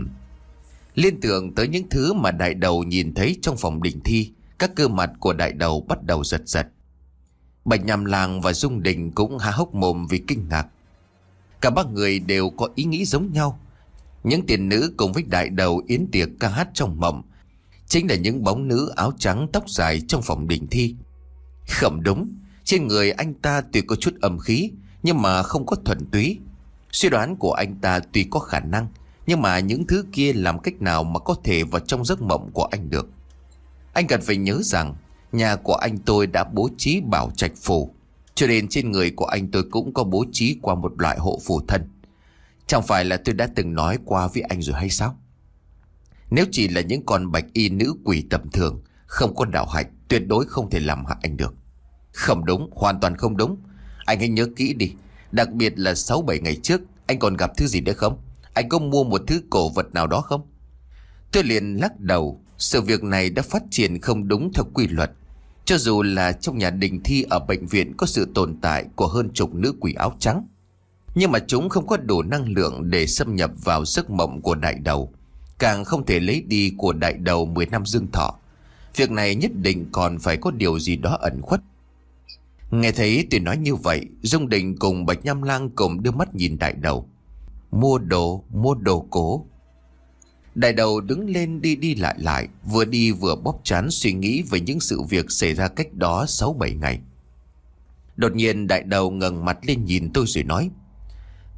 Liên tưởng tới những thứ mà đại đầu nhìn thấy trong phòng đình thi. Các cơ mặt của đại đầu bắt đầu giật giật. Bạch Nham Lang và Dung Đình cũng há hốc mồm vì kinh ngạc. Cả ba người đều có ý nghĩ giống nhau. Những tiền nữ cùng với đại đầu yến tiệc ca hát trong mộng chính là những bóng nữ áo trắng tóc dài trong phòng đình thi. Không đúng, trên người anh ta tuy có chút âm khí, nhưng mà không có thuần túy. Suy đoán của anh ta tuy có khả năng, nhưng mà những thứ kia làm cách nào mà có thể vào trong giấc mộng của anh được. Anh cần phải nhớ rằng nhà của anh tôi đã bố trí bảo trạch phù, cho nên trên người của anh tôi cũng có bố trí qua một loại hộ phù thân. Chẳng phải là tôi đã từng nói qua với anh rồi hay sao? Nếu chỉ là những con bạch y nữ quỷ tầm thường, không có đạo hạnh, tuyệt đối không thể làm hại anh được. Không đúng, hoàn toàn không đúng. Anh hãy nhớ kỹ đi. Đặc biệt là sáu bảy ngày trước, anh còn gặp thứ gì nữa không? Anh có mua một thứ cổ vật nào đó không? Tôi liền lắc đầu. Sự việc này đã phát triển không đúng theo quy luật. Cho dù là trong nhà đình thi ở bệnh viện có sự tồn tại của hơn chục nữ quỷ áo trắng, nhưng mà chúng không có đủ năng lượng để xâm nhập vào giấc mộng của đại đầu, càng không thể lấy đi của đại đầu mười năm dương thọ. Việc này nhất định còn phải có điều gì đó ẩn khuất. Nghe thấy tôi nói như vậy, Dung Đình cùng Bạch Nham Lang cùng đưa mắt nhìn đại đầu. Mua đồ, mua đồ cổ. Đại đầu đứng lên đi đi lại lại, vừa đi vừa bóp trán suy nghĩ về những sự việc xảy ra cách đó sáu bảy ngày. Đột nhiên đại đầu ngẩng mặt lên nhìn tôi rồi nói.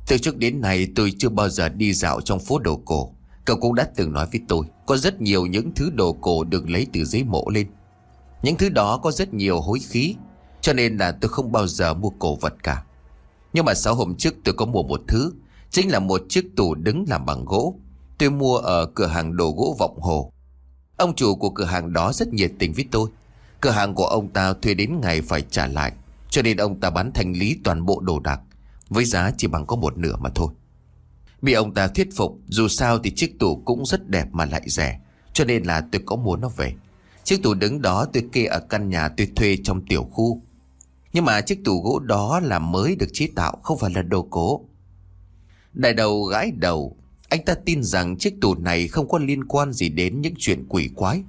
Từ trước đến nay tôi chưa bao giờ đi dạo trong phố đồ cổ. Cậu cũng đã từng nói với tôi, có rất nhiều những thứ đồ cổ được lấy từ dưới mộ lên. Những thứ đó có rất nhiều hối khí, cho nên là tôi không bao giờ mua cổ vật cả. Nhưng mà sáu hôm trước tôi có mua một thứ, chính là một chiếc tủ đứng làm bằng gỗ. Tôi mua ở cửa hàng đồ gỗ Vọng Hồ. Ông chủ của cửa hàng đó rất nhiệt tình với tôi. Cửa hàng của ông ta thuê đến ngày phải trả lại, cho nên ông ta bán thanh lý toàn bộ đồ đạc với giá chỉ bằng có một nửa mà thôi. Bị ông ta thuyết phục, dù sao thì chiếc tủ cũng rất đẹp mà lại rẻ, cho nên là tôi có mua nó về. Chiếc tủ đứng đó tôi kê ở căn nhà tôi thuê trong tiểu khu. Nhưng mà chiếc tủ gỗ đó là mới được chế tạo, không phải là đồ cổ. Đại đầu gãi đầu. Anh ta tin rằng chiếc tủ này không có liên quan gì đến những chuyện quỷ quái.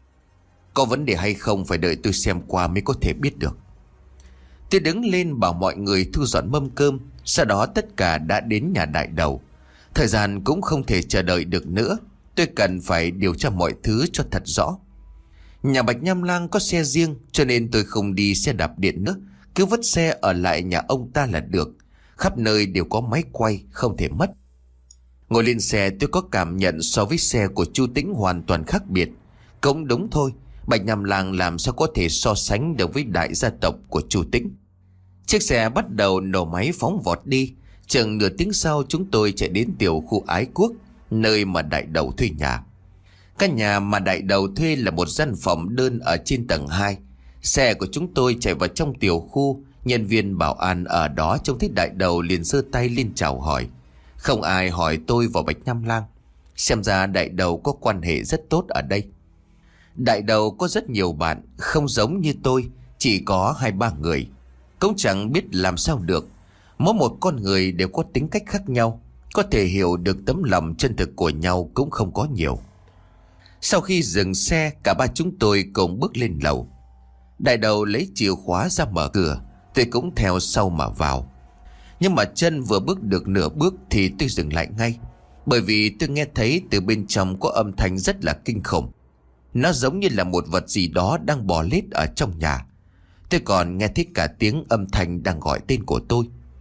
Có vấn đề hay không phải đợi tôi xem qua mới có thể biết được. Tôi đứng lên bảo mọi người thu dọn mâm cơm. Sau đó tất cả đã đến nhà đại đầu. Thời gian cũng không thể chờ đợi được nữa. Tôi cần phải điều tra mọi thứ cho thật rõ. Nhà Bạch Nham Lang có xe riêng, cho nên tôi không đi xe đạp điện nữa. Cứ vứt xe ở lại nhà ông ta là được. Khắp nơi đều có máy quay, không thể mất. Ngồi lên xe tôi có cảm nhận so với xe của Chu Tĩnh hoàn toàn khác biệt. Cũng đúng thôi, Bạch Nham Lang làm sao có thể so sánh được với đại gia tộc của Chu Tĩnh. Chiếc xe bắt đầu nổ máy phóng vọt đi. Chừng nửa tiếng sau chúng tôi chạy đến tiểu khu Ái Quốc, nơi mà đại đầu thuê nhà. Căn nhà mà đại đầu thuê là một gian phòng đơn ở trên tầng hai. Xe của chúng tôi chạy vào trong tiểu khu. Nhân viên bảo an ở đó trông thấy đại đầu liền giơ tay lên chào hỏi. Không ai hỏi tôi và Bạch Nham Lang. Xem ra đại đầu có quan hệ rất tốt ở đây. Đại đầu có rất nhiều bạn, không giống như tôi, chỉ có hai ba người. Cũng chẳng biết làm sao được. Mỗi một con người đều có tính cách khác nhau, có thể hiểu được tấm lòng chân thực của nhau cũng không có nhiều. Sau khi dừng xe, cả ba chúng tôi cùng bước lên lầu. Đại đầu lấy chìa khóa ra mở cửa, tôi cũng theo sau mà vào. Nhưng mà chân vừa bước được nửa bước thì tôi dừng lại ngay. Bởi vì tôi nghe thấy từ bên trong có âm thanh rất là kinh khủng. Nó giống như là một vật gì đó đang bò lết ở trong nhà. Tôi còn nghe thấy cả tiếng âm thanh đang gọi tên của tôi.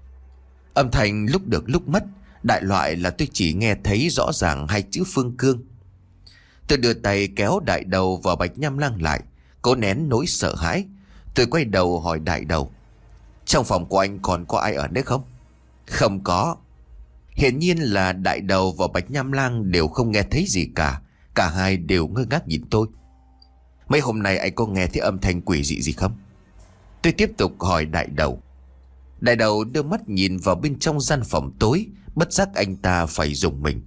Âm thanh lúc được lúc mất, đại loại là tôi chỉ nghe thấy rõ ràng hai chữ Phương Cương. Tôi đưa tay kéo đại đầu và Bạch Nham Lang lại, cố nén nỗi sợ hãi. Tôi quay đầu hỏi đại đầu, trong phòng của anh còn có ai ở nữa không? Không có. Hiển nhiên là đại đầu và Bạch Nham Lang đều không nghe thấy gì cả. Cả hai đều ngơ ngác nhìn tôi. Mấy hôm nay anh có nghe thấy âm thanh quỷ dị gì không? Tôi tiếp tục hỏi đại đầu. Đại đầu đưa mắt nhìn vào bên trong gian phòng tối, bất giác anh ta phải rùng mình.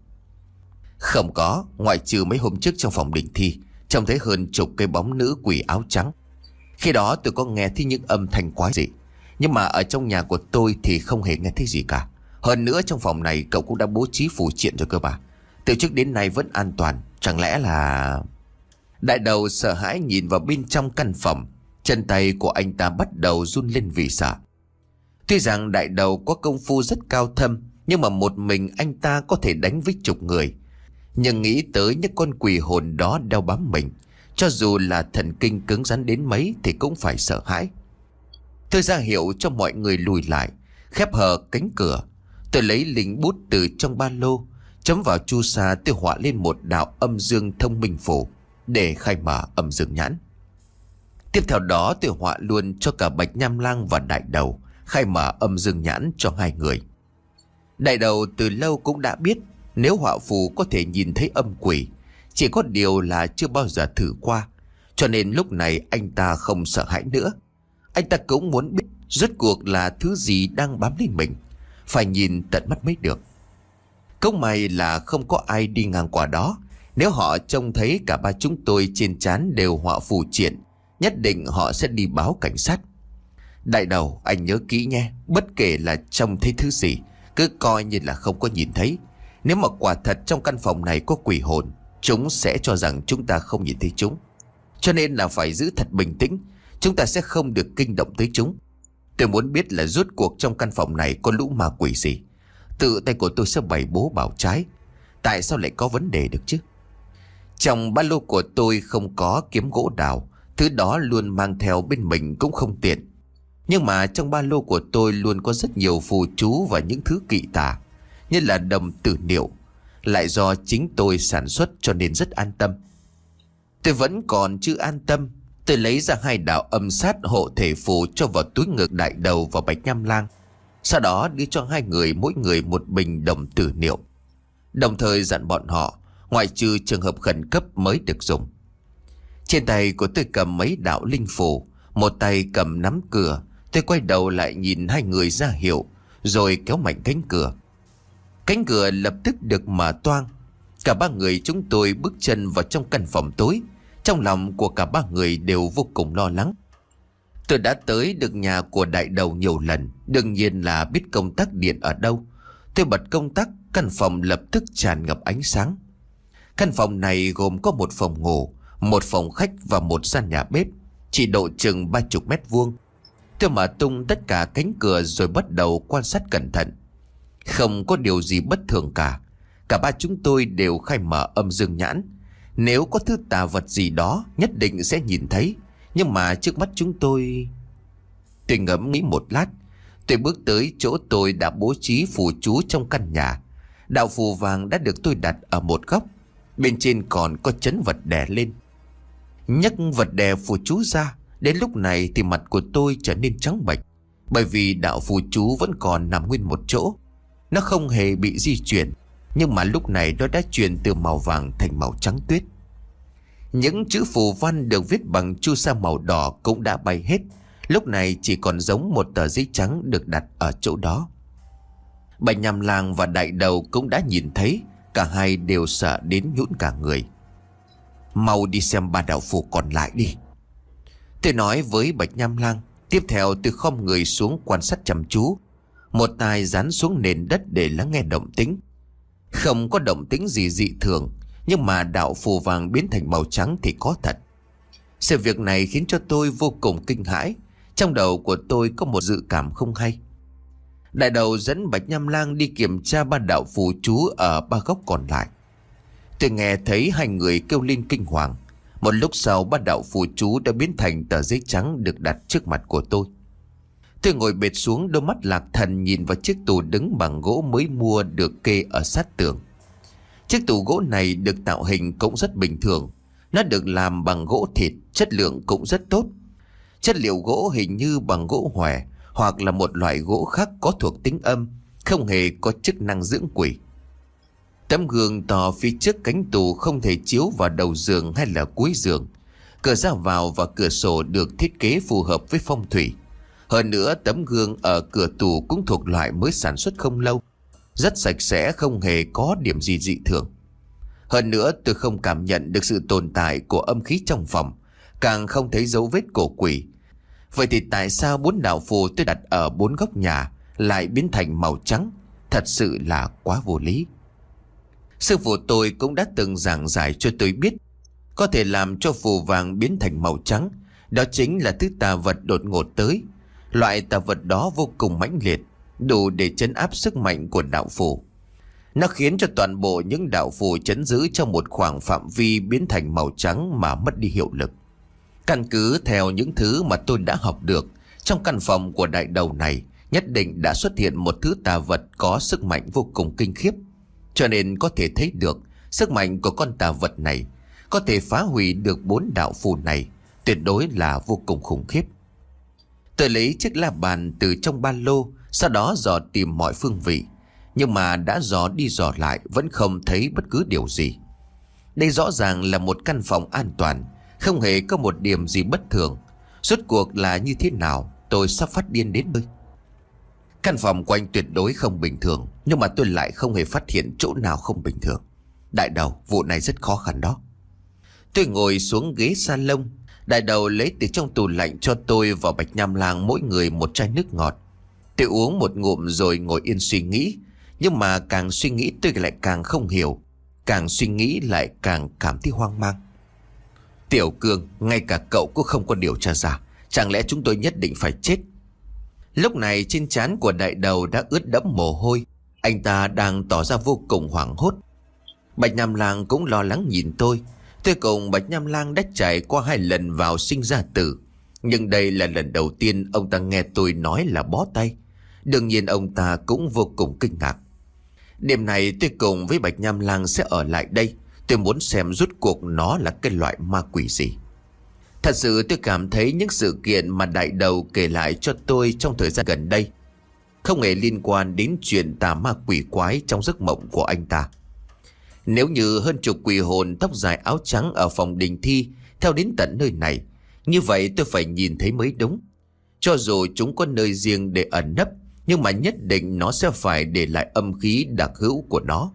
Không có, ngoại trừ mấy hôm trước trong phòng định thi, trông thấy hơn chục cái bóng nữ quỷ áo trắng. Khi đó tôi có nghe thấy những âm thanh quái dị, nhưng mà ở trong nhà của tôi thì không hề nghe thấy gì cả. Hơn nữa trong phòng này cậu cũng đã bố trí phù triện rồi cơ mà. Từ trước đến nay vẫn an toàn. Chẳng lẽ là... Đại đầu sợ hãi nhìn vào bên trong căn phòng. Chân tay của anh ta bắt đầu run lên vì sợ. Tuy rằng đại đầu có công phu rất cao thâm, nhưng mà một mình anh ta có thể đánh với chục người. Nhưng nghĩ tới những con quỷ hồn đó đeo bám mình, cho dù là thần kinh cứng rắn đến mấy thì cũng phải sợ hãi. Tôi ra hiệu cho mọi người lùi lại, khép hờ cánh cửa. Tôi lấy linh bút từ trong ba lô, chấm vào chu sa, tôi họa lên một đạo âm dương thông minh phù để khai mở âm dương nhãn. Tiếp theo đó tôi họa luôn cho cả Bạch Nham Lang và đại đầu, khai mở âm dương nhãn cho hai người. Đại đầu từ lâu cũng đã biết nếu họa phù có thể nhìn thấy âm quỷ, chỉ có điều là chưa bao giờ thử qua, cho nên lúc này anh ta không sợ hãi nữa. Anh ta cũng muốn biết rốt cuộc là thứ gì đang bám lên mình, phải nhìn tận mắt mới được. Cũng may là không có ai đi ngang qua đó. Nếu họ trông thấy cả ba chúng tôi trên trán đều họa phù triện, nhất định họ sẽ đi báo cảnh sát. Đại đầu, anh nhớ kỹ nhé, bất kể là trông thấy thứ gì, cứ coi như là không có nhìn thấy. Nếu mà quả thật trong căn phòng này có quỷ hồn, chúng sẽ cho rằng chúng ta không nhìn thấy chúng. Cho nên là phải giữ thật bình tĩnh, chúng ta sẽ không được kinh động tới chúng. Tôi muốn biết là rốt cuộc trong căn phòng này có lũ ma quỷ gì. Tự tay của tôi sẽ bày bố bảo trái. Tại sao lại có vấn đề được chứ? Trong ba lô của tôi không có kiếm gỗ đào, thứ đó luôn mang theo bên mình cũng không tiện. Nhưng mà trong ba lô của tôi luôn có rất nhiều phù chú và những thứ kỵ tà. như là đồng tử niệu. Lại do chính tôi sản xuất cho nên rất an tâm. Tôi vẫn còn chưa an tâm. Tôi lấy ra hai đạo âm sát hộ thể phù cho vào túi ngực Đại Đầu và Bạch Nham Lang. Sau đó đưa cho hai người mỗi người một bình đồng tử niệu. Đồng thời dặn bọn họ ngoại trừ trường hợp khẩn cấp mới được dùng. Trên tay của tôi cầm mấy đạo linh phù, một tay cầm nắm cửa. Tôi quay đầu lại nhìn hai người ra hiệu, rồi kéo mạnh cánh cửa. Cánh cửa lập tức được mở toang. Cả ba người chúng tôi bước chân vào trong căn phòng tối. Trong lòng của cả ba người đều vô cùng lo lắng. Tôi đã tới được nhà của Đại Đầu nhiều lần, đương nhiên là biết công tắc điện ở đâu. Tôi bật công tắc, căn phòng lập tức tràn ngập ánh sáng. Căn phòng này gồm có một phòng ngủ, một phòng khách và một gian nhà bếp, chỉ độ chừng ba chục mét vuông. Tôi mở tung tất cả cánh cửa rồi bắt đầu quan sát cẩn thận. Không có điều gì bất thường cả. Cả ba chúng tôi đều khai mở âm dương nhãn. Nếu có thứ tà vật gì đó nhất định sẽ nhìn thấy. Nhưng mà trước mắt chúng tôi... Tôi ngẫm nghĩ một lát. Tôi bước tới chỗ tôi đã bố trí phù chú trong căn nhà. Đạo phù vàng đã được tôi đặt ở một góc. Bên trên còn có chấn vật đè lên. Nhấc vật đè phù chú ra. Đến lúc này thì mặt của tôi trở nên trắng bệch. Bởi vì đạo phù chú vẫn còn nằm nguyên một chỗ. Nó không hề bị di chuyển. Nhưng mà lúc này nó đã chuyển từ màu vàng thành màu trắng tuyết. Những chữ phù văn được viết bằng chu sa màu đỏ cũng đã bay hết. Lúc này chỉ còn giống một tờ giấy trắng được đặt ở chỗ đó. Bạch Nham Lang và Đại Đầu cũng đã nhìn thấy. Cả hai đều sợ đến nhũn cả người. Mau đi xem ba đạo phù còn lại đi, tôi nói với Bạch Nham Lang. Tiếp theo tôi khom người xuống quan sát chăm chú. Một tai dán xuống nền đất để lắng nghe động tĩnh. Không có động tĩnh gì dị thường. Nhưng mà đạo phù vàng biến thành màu trắng thì có thật. Sự việc này khiến cho tôi vô cùng kinh hãi. Trong đầu của tôi có một dự cảm không hay. Đại Đầu dẫn Bạch Nham Lang đi kiểm tra ba đạo phù chú ở ba góc còn lại. Tôi nghe thấy hai người kêu lên kinh hoàng. Một lúc sau ba đạo phù chú đã biến thành tờ giấy trắng được đặt trước mặt của tôi. Tôi ngồi bệt xuống, đôi mắt lạc thần nhìn vào chiếc tủ đứng bằng gỗ mới mua được kê ở sát tường. Chiếc tủ gỗ này được tạo hình cũng rất bình thường. Nó được làm bằng gỗ thịt, chất lượng cũng rất tốt. Chất liệu gỗ hình như bằng gỗ hòe hoặc là một loại gỗ khác có thuộc tính âm, không hề có chức năng dưỡng quỷ. Tấm gương to phía trước cánh tủ không thể chiếu vào đầu giường hay là cuối giường. Cửa ra vào và cửa sổ được thiết kế phù hợp với phong thủy. Hơn nữa tấm gương ở cửa tủ cũng thuộc loại mới sản xuất không lâu, rất sạch sẽ, không hề có điểm gì dị thường. Hơn nữa tôi không cảm nhận được sự tồn tại của âm khí trong phòng, càng không thấy dấu vết của quỷ. Vậy thì tại sao bốn đạo phù tôi đặt ở bốn góc nhà lại biến thành màu trắng? Thật sự là quá vô lý. Sư phụ tôi cũng đã từng giảng giải cho tôi biết, có thể làm cho phù vàng biến thành màu trắng, đó chính là thứ tà vật đột ngột tới. Loại tà vật đó vô cùng mãnh liệt, đủ để trấn áp sức mạnh của đạo phù. Nó khiến cho toàn bộ những đạo phù trấn giữ trong một khoảng phạm vi biến thành màu trắng mà mất đi hiệu lực. Căn cứ theo những thứ mà tôi đã học được, trong căn phòng của Đại Đầu này nhất định đã xuất hiện một thứ tà vật có sức mạnh vô cùng kinh khiếp. Cho nên có thể thấy được sức mạnh của con tà vật này có thể phá hủy được bốn đạo phù này, tuyệt đối là vô cùng khủng khiếp. Tôi lấy chiếc la bàn từ trong ba lô, sau đó dò tìm mọi phương vị. Nhưng mà đã dò đi dò lại vẫn không thấy bất cứ điều gì. Đây rõ ràng là một căn phòng an toàn, không hề có một điểm gì bất thường. Rốt cuộc là như thế nào, tôi sắp phát điên đến nơi. Căn phòng của anh tuyệt đối không bình thường, nhưng mà tôi lại không hề phát hiện chỗ nào không bình thường. Đại Đầu, vụ này rất khó khăn đó. Tôi ngồi xuống ghế salon. Đại Đầu lấy từ trong tủ lạnh cho tôi và Bạch Nham Lang mỗi người một chai nước ngọt. Tôi uống một ngụm rồi ngồi yên suy nghĩ. Nhưng mà càng suy nghĩ tôi lại càng không hiểu, càng suy nghĩ lại càng cảm thấy hoang mang. Tiểu Cương, ngay cả cậu cũng không có điều tra ra, chẳng lẽ chúng tôi nhất định phải chết? Lúc này trên trán của Đại Đầu đã ướt đẫm mồ hôi. Anh ta đang tỏ ra vô cùng hoảng hốt. Bạch Nham Lang cũng lo lắng nhìn tôi. Tôi cùng Bạch Nham Lang đã trải qua hai lần vào sinh ra tử, nhưng đây là lần đầu tiên ông ta nghe tôi nói là bó tay. Đương nhiên ông ta cũng vô cùng kinh ngạc. Đêm này tôi cùng với Bạch Nham Lang sẽ ở lại đây. Tôi muốn xem rốt cuộc nó là cái loại ma quỷ gì. Thật sự tôi cảm thấy những sự kiện mà đại đầu kể lại cho tôi trong thời gian gần đây không hề liên quan đến chuyện tà ma quỷ quái trong giấc mộng của anh ta. Nếu như hơn chục quỷ hồn tóc dài áo trắng ở phòng đình thi theo đến tận nơi này, như vậy tôi phải nhìn thấy mới đúng. Cho dù chúng có nơi riêng để ẩn nấp, nhưng mà nhất định nó sẽ phải để lại âm khí đặc hữu của nó.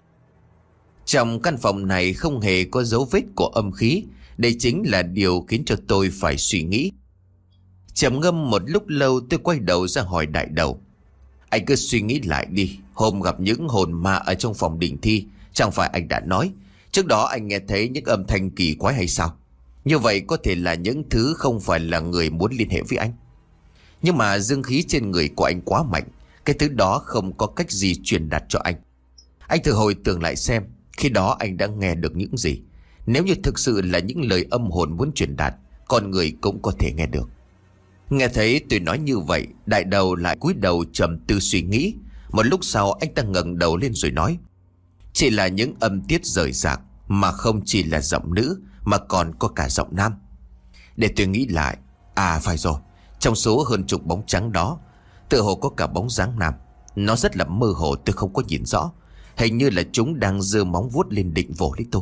Trong căn phòng này không hề có dấu vết của âm khí. Đây chính là điều khiến cho tôi phải suy nghĩ. Trầm ngâm một lúc lâu, tôi quay đầu ra hỏi đại đầu: Anh cứ suy nghĩ lại đi. Hôm gặp những hồn ma ở trong phòng đình thi, chẳng phải anh đã nói trước đó anh nghe thấy những âm thanh kỳ quái hay sao? Như vậy có thể là những thứ không phải là người muốn liên hệ với anh. Nhưng mà dương khí trên người của anh quá mạnh, cái thứ đó không có cách gì truyền đạt cho anh. Anh thử hồi tưởng lại xem, khi đó anh đã nghe được những gì. Nếu như thực sự là những lời âm hồn muốn truyền đạt, con người cũng có thể nghe được. Nghe thấy tôi nói như vậy, đại đầu lại cúi đầu trầm tư suy nghĩ. Một lúc sau anh ta ngẩng đầu lên rồi nói: Chỉ là những âm tiết rời rạc, mà không chỉ là giọng nữ mà còn có cả giọng nam. Để tôi nghĩ lại. À phải rồi, trong số hơn chục bóng trắng đó, tựa hồ có cả bóng dáng nam. Nó rất là mơ hồ, tôi không có nhìn rõ. Hình như là chúng đang giơ móng vuốt lên định vồ lấy tôi.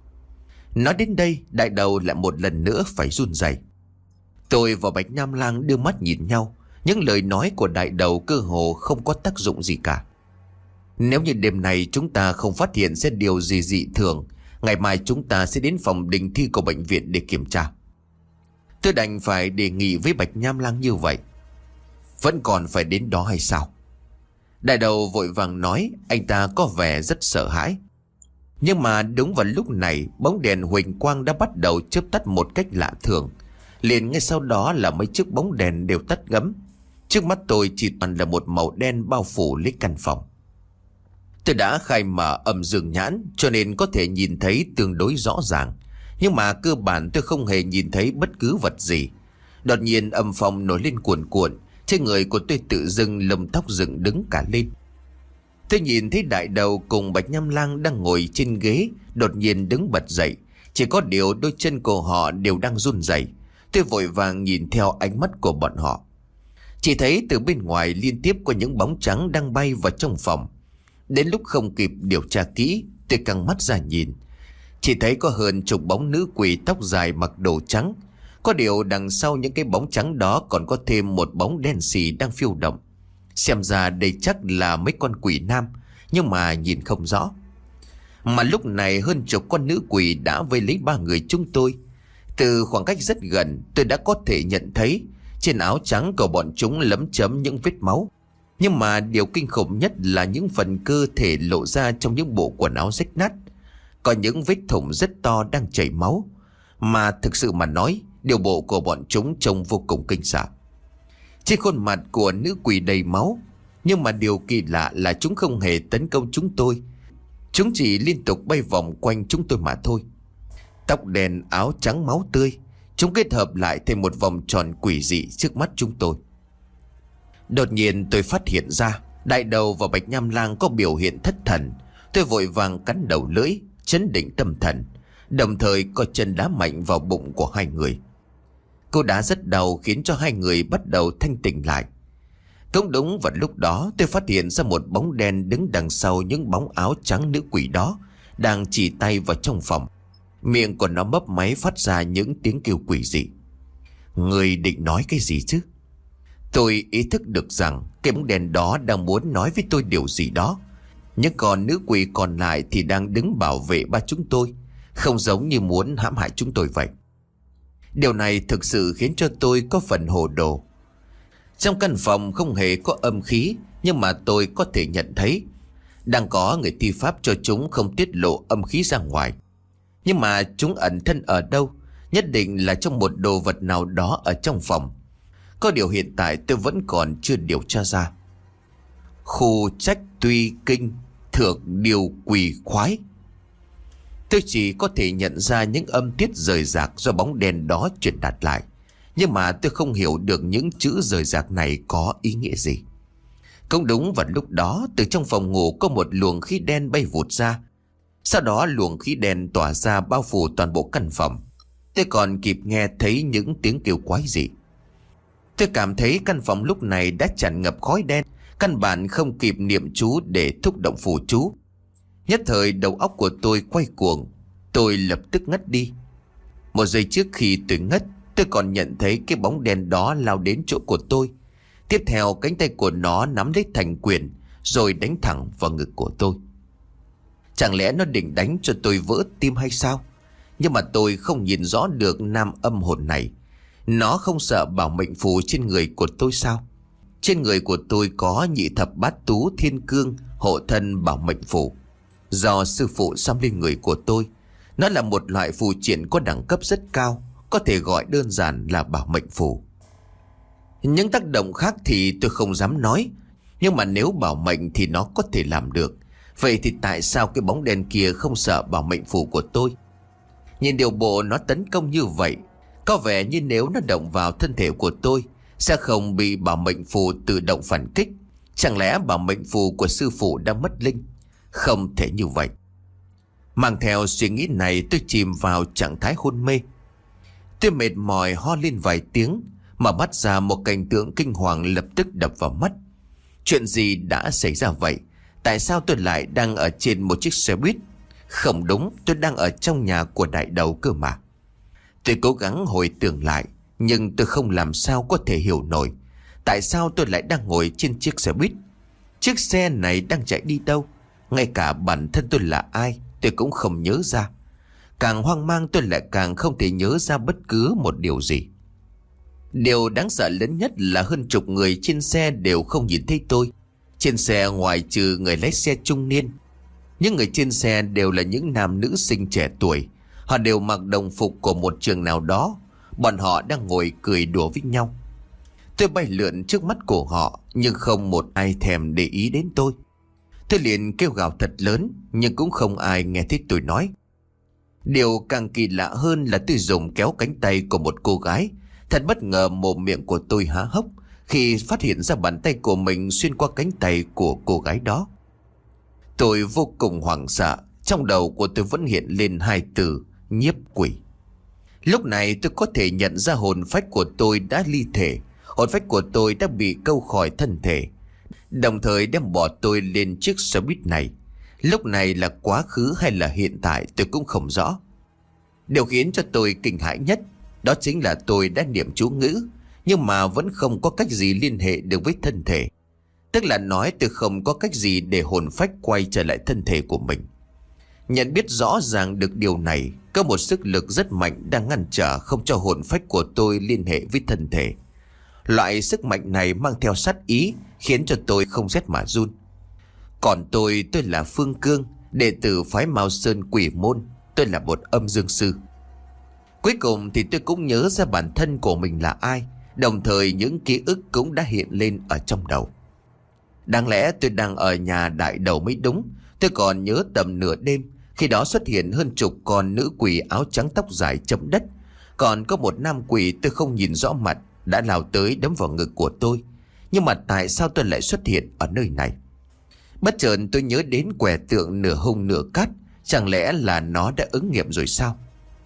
Nói đến đây, đại đầu lại một lần nữa phải run rẩy. Tôi và Bạch Nham Lang đưa mắt nhìn nhau. Những lời nói của đại đầu cơ hồ không có tác dụng gì cả. Nếu như đêm này chúng ta không phát hiện ra điều gì dị thường, ngày mai chúng ta sẽ đến phòng đình thi của bệnh viện để kiểm tra. Tôi đành phải đề nghị với Bạch Nham Lang như vậy. Vẫn còn phải đến đó hay sao? Đại đầu vội vàng nói, anh ta có vẻ rất sợ hãi. Nhưng mà đúng vào lúc này, bóng đèn huỳnh quang đã bắt đầu chớp tắt một cách lạ thường. Liền ngay sau đó là mấy chiếc bóng đèn đều tắt ngấm. Trước mắt tôi chỉ toàn là một màu đen bao phủ lấy căn phòng. Tôi đã khai mở âm dương nhãn cho nên có thể nhìn thấy tương đối rõ ràng. Nhưng mà cơ bản tôi không hề nhìn thấy bất cứ vật gì. Đột nhiên âm phong nổi lên cuồn cuộn. Trên người của tôi tự dưng lông tóc dựng đứng cả lên. Tôi nhìn thấy đại đầu cùng Bạch Nham Lang đang ngồi trên ghế, đột nhiên đứng bật dậy. Chỉ có điều đôi chân của họ đều đang run rẩy. Tôi vội vàng nhìn theo ánh mắt của bọn họ. Chỉ thấy từ bên ngoài liên tiếp có những bóng trắng đang bay vào trong phòng. Đến lúc không kịp điều tra kỹ, tôi căng mắt ra nhìn. Chỉ thấy có hơn chục bóng nữ quỷ tóc dài mặc đồ trắng. Có điều đằng sau những cái bóng trắng đó còn có thêm một bóng đen xì đang phiêu động. Xem ra đây chắc là mấy con quỷ nam, nhưng mà nhìn không rõ. Mà lúc này hơn chục con nữ quỷ đã vây lấy ba người chúng tôi. Từ khoảng cách rất gần, tôi đã có thể nhận thấy trên áo trắng của bọn chúng lấm chấm những vết máu. Nhưng mà điều kinh khủng nhất là những phần cơ thể lộ ra trong những bộ quần áo rách nát. Có những vết thủng rất to đang chảy máu. Mà thực sự mà nói, điều bộ của bọn chúng trông vô cùng kinh sợ. Trên khuôn mặt của nữ quỷ đầy máu. Nhưng mà điều kỳ lạ là chúng không hề tấn công chúng tôi. Chúng chỉ liên tục bay vòng quanh chúng tôi mà thôi. Tóc đen, áo trắng máu tươi, chúng kết hợp lại thành một vòng tròn quỷ dị trước mắt chúng tôi. Đột nhiên tôi phát hiện ra đại đầu và Bạch Nham Lang có biểu hiện thất thần. Tôi vội vàng cắn đầu lưỡi, chấn định tâm thần, đồng thời có chân đá mạnh vào bụng của hai người. Cô đá rất đau khiến cho hai người bắt đầu thanh tỉnh lại. Cũng đúng vào lúc đó tôi phát hiện ra một bóng đen đứng đằng sau những bóng áo trắng nữ quỷ đó, đang chỉ tay vào trong phòng. Miệng của nó mấp máy phát ra những tiếng kêu quỷ dị. Người định nói cái gì chứ? Tôi ý thức được rằng cái bóng đèn đó đang muốn nói với tôi điều gì đó. Nhưng còn nữ quỷ còn lại thì đang đứng bảo vệ ba chúng tôi, không giống như muốn hãm hại chúng tôi vậy. Điều này thực sự khiến cho tôi có phần hồ đồ. Trong căn phòng không hề có âm khí, nhưng mà tôi có thể nhận thấy đang có người thi pháp cho chúng không tiết lộ âm khí ra ngoài. Nhưng mà chúng ẩn thân ở đâu? Nhất định là trong một đồ vật nào đó ở trong phòng. Có điều hiện tại tôi vẫn còn chưa điều tra ra. Khu trách tuy kinh, thượng điều quỷ khoái. Tôi chỉ có thể nhận ra những âm tiết rời rạc do bóng đèn đó truyền đạt lại. Nhưng mà tôi không hiểu được những chữ rời rạc này có ý nghĩa gì. Cũng đúng vào lúc đó, từ trong phòng ngủ có một luồng khí đen bay vụt ra. Sau đó luồng khí đen tỏa ra bao phủ toàn bộ căn phòng. Tôi còn kịp nghe thấy những tiếng kêu quái dị. Tôi cảm thấy căn phòng lúc này đã tràn ngập khói đen, căn bản không kịp niệm chú để thúc động phù chú. Nhất thời đầu óc của tôi quay cuồng, tôi lập tức ngất đi. Một giây trước khi tôi ngất, tôi còn nhận thấy cái bóng đen đó lao đến chỗ của tôi. Tiếp theo cánh tay của nó nắm lấy thành quyền, rồi đánh thẳng vào ngực của tôi. Chẳng lẽ nó định đánh cho tôi vỡ tim hay sao? Nhưng mà tôi không nhìn rõ được nam âm hồn này. Nó không sợ bảo mệnh phù trên người của tôi sao? Trên người của tôi có nhị thập bát tú thiên cương hộ thân bảo mệnh phù, do sư phụ xăm lên người của tôi. Nó là một loại phù triện có đẳng cấp rất cao, có thể gọi đơn giản là bảo mệnh phù. Những tác động khác thì tôi không dám nói, nhưng mà nếu bảo mệnh thì nó có thể làm được. Vậy thì tại sao cái bóng đen kia không sợ bảo mệnh phù của tôi? Nhìn điều bộ nó tấn công như vậy, có vẻ như nếu nó động vào thân thể của tôi sẽ không bị bảo mệnh phù tự động phản kích. Chẳng lẽ bảo mệnh phù của sư phụ đã mất linh? Không thể như vậy. Mang theo suy nghĩ này, tôi chìm vào trạng thái hôn mê. Tôi mệt mỏi ho lên vài tiếng, mà bắt ra một cảnh tượng kinh hoàng lập tức đập vào mắt. Chuyện gì đã xảy ra vậy? Tại sao tôi lại đang ở trên một chiếc xe buýt? Không đúng, tôi đang ở trong nhà của đại đầu cơ mà. Tôi cố gắng hồi tưởng lại, nhưng tôi không làm sao có thể hiểu nổi tại sao tôi lại đang ngồi trên chiếc xe buýt. Chiếc xe này đang chạy đi đâu? Ngay cả bản thân tôi là ai tôi cũng không nhớ ra. Càng hoang mang tôi lại càng không thể nhớ ra bất cứ một điều gì. Điều đáng sợ lớn nhất là hơn chục người trên xe đều không nhìn thấy tôi. Trên xe ngoài trừ người lái xe trung niên, những người trên xe đều là những nam nữ sinh trẻ tuổi. Họ đều mặc đồng phục của một trường nào đó. Bọn họ đang ngồi cười đùa với nhau. Tôi bay lượn trước mắt của họ, nhưng không một ai thèm để ý đến tôi. Tôi liền kêu gào thật lớn, nhưng cũng không ai nghe thấy tôi nói. Điều càng kỳ lạ hơn là tôi dùng kéo cánh tay của một cô gái. Thật bất ngờ mồm miệng của tôi há hốc khi phát hiện ra bàn tay của mình xuyên qua cánh tay của cô gái đó. Tôi vô cùng hoảng sợ. Trong đầu của tôi vẫn hiện lên hai từ nhiếp quỷ. Lúc này tôi có thể nhận ra hồn phách của tôi đã ly thể. Hồn phách của tôi đã bị câu khỏi thân thể, đồng thời đem bỏ tôi lên chiếc xe buýt này. Lúc này là quá khứ hay là hiện tại tôi cũng không rõ. Điều khiến cho tôi kinh hãi nhất đó chính là tôi đã niệm chú ngữ, nhưng mà vẫn không có cách gì liên hệ được với thân thể. Tức là nói tôi không có cách gì để hồn phách quay trở lại thân thể của mình. Nhận biết rõ ràng được điều này, có một sức lực rất mạnh đang ngăn trở không cho hồn phách của tôi liên hệ với thân thể. Loại sức mạnh này mang theo sát ý, khiến cho tôi không rét mà run. Còn tôi, tôi là Phương Cương, đệ tử phái Mao Sơn Quỷ Môn. Tôi là một âm dương sư. Cuối cùng thì tôi cũng nhớ ra bản thân của mình là ai, đồng thời những ký ức cũng đã hiện lên ở trong đầu. Đáng lẽ tôi đang ở nhà đại đầu mới đúng. Tôi còn nhớ tầm nửa đêm, khi đó xuất hiện hơn chục con nữ quỷ áo trắng tóc dài chấm đất. Còn có một nam quỷ tôi không nhìn rõ mặt đã lao tới đấm vào ngực của tôi. Nhưng mà tại sao tôi lại xuất hiện ở nơi này? Bất chợt tôi nhớ đến quẻ tượng nửa hung nửa cát. Chẳng lẽ là nó đã ứng nghiệm rồi sao?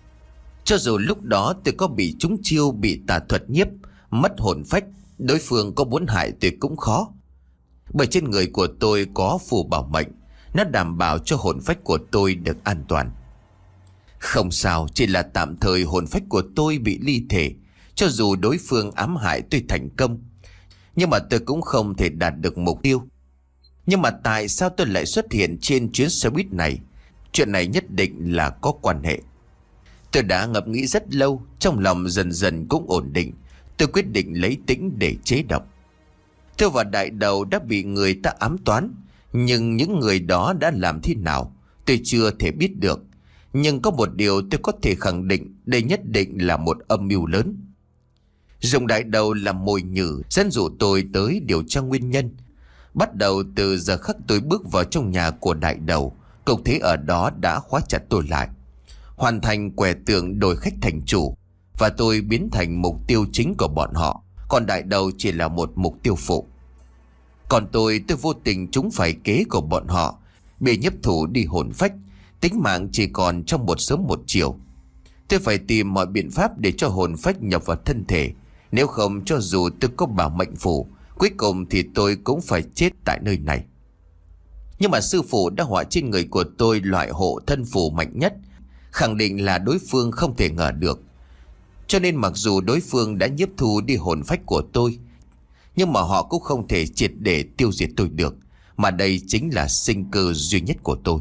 Cho dù lúc đó tôi có bị trúng chiêu, bị tà thuật nhiếp, mất hồn phách, đối phương có muốn hại tôi cũng khó. Bởi trên người của tôi có phù bảo mệnh, nó đảm bảo cho hồn phách của tôi được an toàn. Không sao, chỉ là tạm thời hồn phách của tôi bị ly thể. Cho dù đối phương ám hại tôi thành công, nhưng mà tôi cũng không thể đạt được mục tiêu. Nhưng mà tại sao tôi lại xuất hiện trên chuyến xe buýt này? Chuyện này nhất định là có quan hệ. Tôi đã ngẫm nghĩ rất lâu, trong lòng dần dần cũng ổn định. Tôi quyết định lấy tĩnh để chế độc. Tôi và đại đầu đã bị người ta ám toán, nhưng những người đó đã làm thế nào tôi chưa thể biết được. Nhưng có một điều tôi có thể khẳng định, đây nhất định là một âm mưu lớn. Dùng đại đầu làm mồi nhử dẫn dụ tôi tới điều tra nguyên nhân. Bắt đầu từ giờ khắc tôi bước vào trong nhà của đại đầu, cục thế ở đó đã khóa chặt tôi lại. Hoàn thành quẻ tượng đổi khách thành chủ, và tôi biến thành mục tiêu chính của bọn họ, còn đại đầu chỉ là một mục tiêu phụ. Còn tôi tôi vô tình trúng phải kế của bọn họ, bị nhiếp thủ đi hồn phách. Tính mạng chỉ còn trong một sớm một chiều. Tôi phải tìm mọi biện pháp để cho hồn phách nhập vào thân thể. Nếu không, cho dù tôi có bảo mệnh phù, cuối cùng thì tôi cũng phải chết tại nơi này. Nhưng mà sư phụ đã họa trên người của tôi loại hộ thân phù mạnh nhất, khẳng định là đối phương không thể ngờ được. Cho nên mặc dù đối phương đã nhiếp thu đi hồn phách của tôi, nhưng mà họ cũng không thể triệt để tiêu diệt tôi được, mà đây chính là sinh cơ duy nhất của tôi.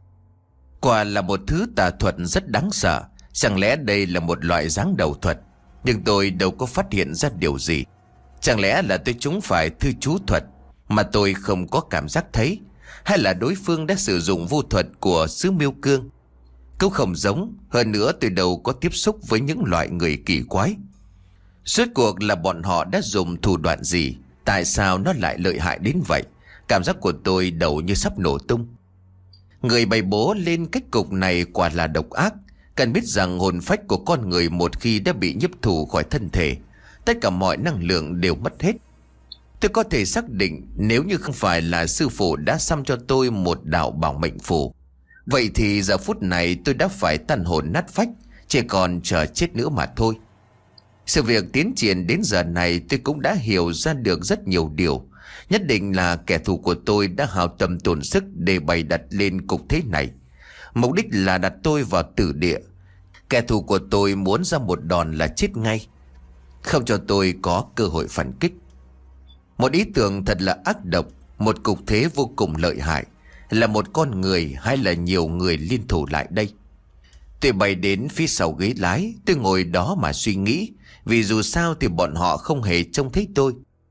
Quả là một thứ tà thuật rất đáng sợ. Chẳng lẽ đây là một loại giáng đầu thuật? Nhưng tôi đâu có phát hiện ra điều gì. Chẳng lẽ là tôi trúng phải thư chú thuật mà tôi không có cảm giác thấy? Hay là đối phương đã sử dụng vô thuật của xứ Miêu Cương? Cũng không giống. Hơn nữa tôi đâu có tiếp xúc với những loại người kỳ quái. Suốt cuộc là bọn họ đã dùng thủ đoạn gì? Tại sao nó lại lợi hại đến vậy? Cảm giác của tôi đầu như sắp nổ tung. Người bày bố lên cách cục này quả là độc ác. Cần biết rằng hồn phách của con người một khi đã bị nhiếp thủ khỏi thân thể, tất cả mọi năng lượng đều mất hết. Tôi có thể xác định nếu như không phải là sư phụ đã xăm cho tôi một đạo bảo mệnh phù, vậy thì giờ phút này tôi đã phải tan hồn nát phách, chỉ còn chờ chết nữa mà thôi. Sự việc tiến triển đến giờ này tôi cũng đã hiểu ra được rất nhiều điều. Nhất định là kẻ thù của tôi đã hao tâm tổn sức để bày đặt lên cục thế này. Mục đích là đặt tôi vào tử địa. Kẻ thù của tôi muốn ra một đòn là chết ngay, không cho tôi có cơ hội phản kích. Một ý tưởng thật là ác độc. Một cục thế vô cùng lợi hại. Là một con người hay là nhiều người liên thủ lại đây? Tôi bay đến phía sau ghế lái. Tôi ngồi đó mà suy nghĩ. Vì dù sao thì bọn họ không hề trông thấy tôi.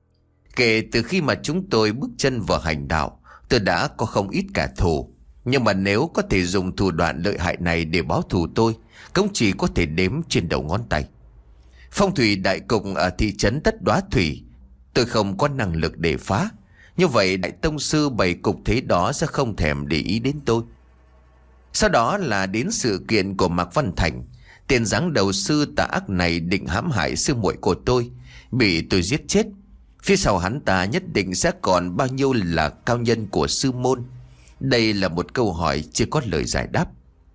Kể từ khi mà chúng tôi bước chân vào hành đạo, tôi đã có không ít kẻ thù. Nhưng mà nếu có thể dùng thủ đoạn lợi hại này để báo thù tôi, cũng chỉ có thể đếm trên đầu ngón tay. Phong thủy đại cục ở thị trấn Tất Đóa Thủy, tôi không có năng lực để phá. Như vậy đại tông sư bày cục thế đó sẽ không thèm để ý đến tôi. Sau đó là đến sự kiện của Mạc Văn Thành. Tiền giáng đầu sư tà ác này định hãm hại sư muội của tôi, bị tôi giết chết. Phía sau hắn ta nhất định sẽ còn bao nhiêu là cao nhân của sư môn. Đây là một câu hỏi chưa có lời giải đáp.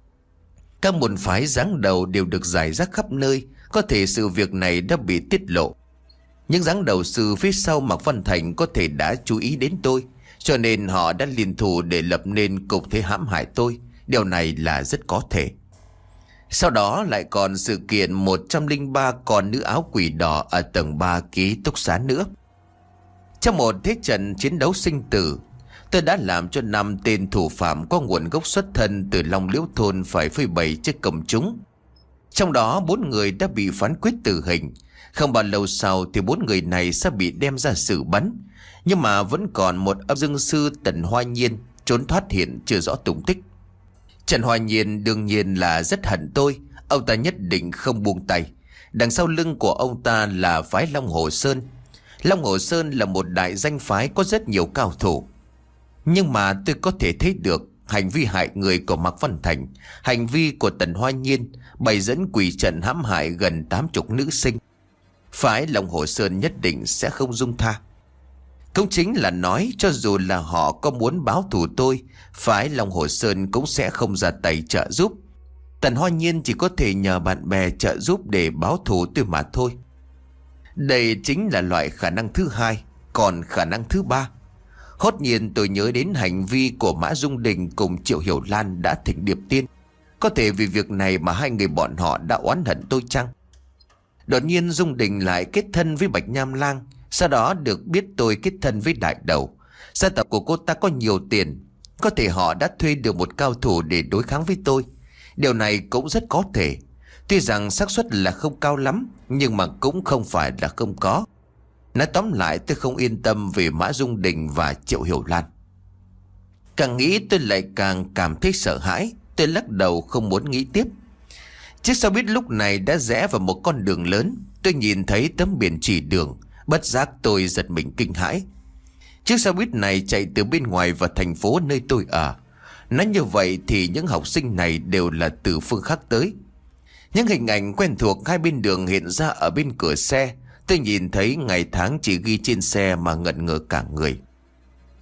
Các môn phái giáng đầu đều được rải rác khắp nơi. Có thể sự việc này đã bị tiết lộ. Những giáng đầu sư phía sau Mạc Văn Thành có thể đã chú ý đến tôi, cho nên họ đã liên thủ để lập nên cục thế hãm hại tôi. Điều này là rất có thể. Sau đó lại còn sự kiện một trăm lẻ ba con nữ áo quỷ đỏ ở tầng ba ký túc xá nữa. Trong một thế trận chiến đấu sinh tử, tôi đã làm cho năm tên thủ phạm có nguồn gốc xuất thân từ Long Liễu Thôn phải phơi bày trước công chúng. Trong đó bốn người đã bị phán quyết tử hình. Không bao lâu sau thì bốn người này sẽ bị đem ra xử bắn. Nhưng mà vẫn còn một âm dương sư Trần Hoa Nhiên trốn thoát hiện chưa rõ tung tích. Trần Hoa Nhiên đương nhiên là rất hận tôi. Ông ta nhất định không buông tay. Đằng sau lưng của ông ta là phái Long Hồ Sơn. Long Hồ Sơn là một đại danh phái có rất nhiều cao thủ. Nhưng mà tôi có thể thấy được hành vi hại người của Mạc Văn Thành, hành vi của Trần Hoa Nhiên bày dẫn quỷ trận hãm hại gần tám chục nữ sinh. Phái Long Hồ Sơn nhất định sẽ không dung tha. Cũng chính là nói cho dù là họ có muốn báo thù tôi, phái Long Hồ Sơn cũng sẽ không ra tay trợ giúp. Trần Hoa Nhiên chỉ có thể nhờ bạn bè trợ giúp để báo thù tôi mà thôi. Đây chính là loại khả năng thứ hai. Còn khả năng thứ ba, hốt nhiên tôi nhớ đến hành vi của Mã Dung Đình cùng Triệu Hiểu Lan đã thỉnh điệp tiên. Có thể vì việc này mà hai người bọn họ đã oán hận tôi chăng? Đột nhiên Dung Đình lại kết thân với Bạch Nham Lang. Sau đó được biết tôi kết thân với Đại Đầu. Gia tộc của cô ta có nhiều tiền. Có thể họ đã thuê được một cao thủ để đối kháng với tôi. Điều này cũng rất có thể. Tuy rằng xác suất là không cao lắm, nhưng mà cũng không phải là không có. Nói tóm lại tôi không yên tâm về Mã Dung Đình và Triệu Hiểu Lan. Càng nghĩ tôi lại càng cảm thấy sợ hãi. Tôi lắc đầu không muốn nghĩ tiếp. Chiếc xe buýt lúc này đã rẽ vào một con đường lớn. Tôi nhìn thấy tấm biển chỉ đường. Bất giác tôi giật mình kinh hãi. Chiếc xe buýt này chạy từ bên ngoài vào thành phố nơi tôi ở. Nói như vậy thì những học sinh này đều là từ phương khác tới. Những hình ảnh quen thuộc hai bên đường hiện ra ở bên cửa xe. Tôi nhìn thấy ngày tháng chỉ ghi trên xe mà ngẩn ngơ cả người.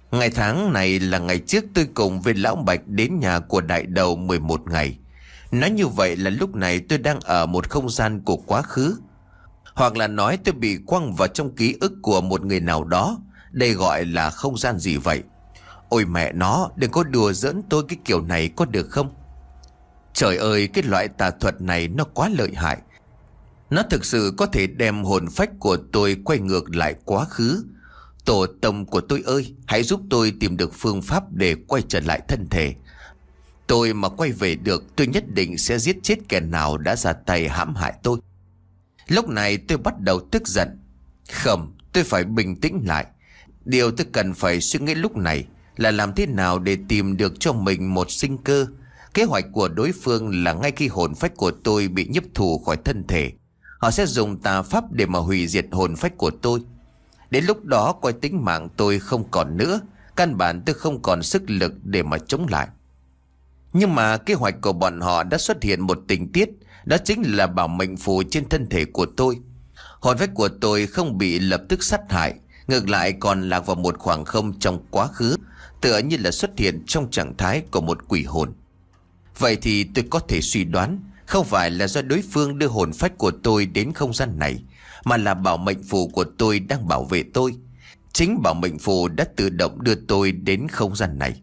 Ngày tháng này là ngày trước tôi cùng với Lão Bạch đến nhà của đại đầu mười một ngày. Nói như vậy là lúc này tôi đang ở một không gian của quá khứ. Hoặc là nói tôi bị quăng vào trong ký ức của một người nào đó. Đây gọi là không gian gì vậy? Ôi mẹ nó, đừng có đùa giỡn tôi cái kiểu này có được không? Trời ơi, cái loại tà thuật này nó quá lợi hại. Nó thực sự có thể đem hồn phách của tôi quay ngược lại quá khứ. Tổ tông của tôi ơi, hãy giúp tôi tìm được phương pháp để quay trở lại thân thể. Tôi mà quay về được, tôi nhất định sẽ giết chết kẻ nào đã ra tay hãm hại tôi. Lúc này tôi bắt đầu tức giận. Không, tôi phải bình tĩnh lại. Điều tôi cần phải suy nghĩ lúc này là làm thế nào để tìm được cho mình một sinh cơ. Kế hoạch của đối phương là ngay khi hồn phách của tôi bị nhiếp thù khỏi thân thể, họ sẽ dùng tà pháp để mà hủy diệt hồn phách của tôi. Đến lúc đó coi tính mạng tôi không còn nữa, căn bản tôi không còn sức lực để mà chống lại. Nhưng mà kế hoạch của bọn họ đã xuất hiện một tình tiết, đó chính là bảo mệnh phù trên thân thể của tôi. Hồn phách của tôi không bị lập tức sát hại, ngược lại còn lạc vào một khoảng không trong quá khứ, tựa như là xuất hiện trong trạng thái của một quỷ hồn. Vậy thì tôi có thể suy đoán không phải là do đối phương đưa hồn phách của tôi đến không gian này, mà là bảo mệnh phù của tôi đang bảo vệ tôi. Chính bảo mệnh phù đã tự động đưa tôi đến không gian này.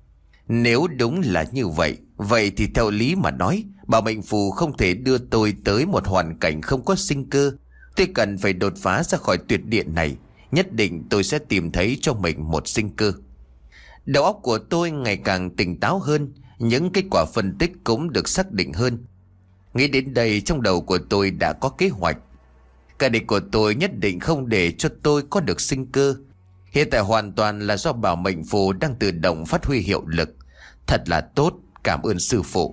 Nếu đúng là như vậy, vậy thì theo lý mà nói, bảo mệnh phù không thể đưa tôi tới một hoàn cảnh không có sinh cơ. Tôi cần phải đột phá ra khỏi tuyệt địa này. Nhất định tôi sẽ tìm thấy cho mình một sinh cơ. Đầu óc của tôi ngày càng tỉnh táo hơn, những kết quả phân tích cũng được xác định hơn. Nghĩ đến đây, trong đầu của tôi đã có kế hoạch. Kẻ địch của tôi nhất định không để cho tôi có được sinh cơ. Hiện tại hoàn toàn là do bảo mệnh phù đang tự động phát huy hiệu lực. Thật là tốt, cảm ơn sư phụ.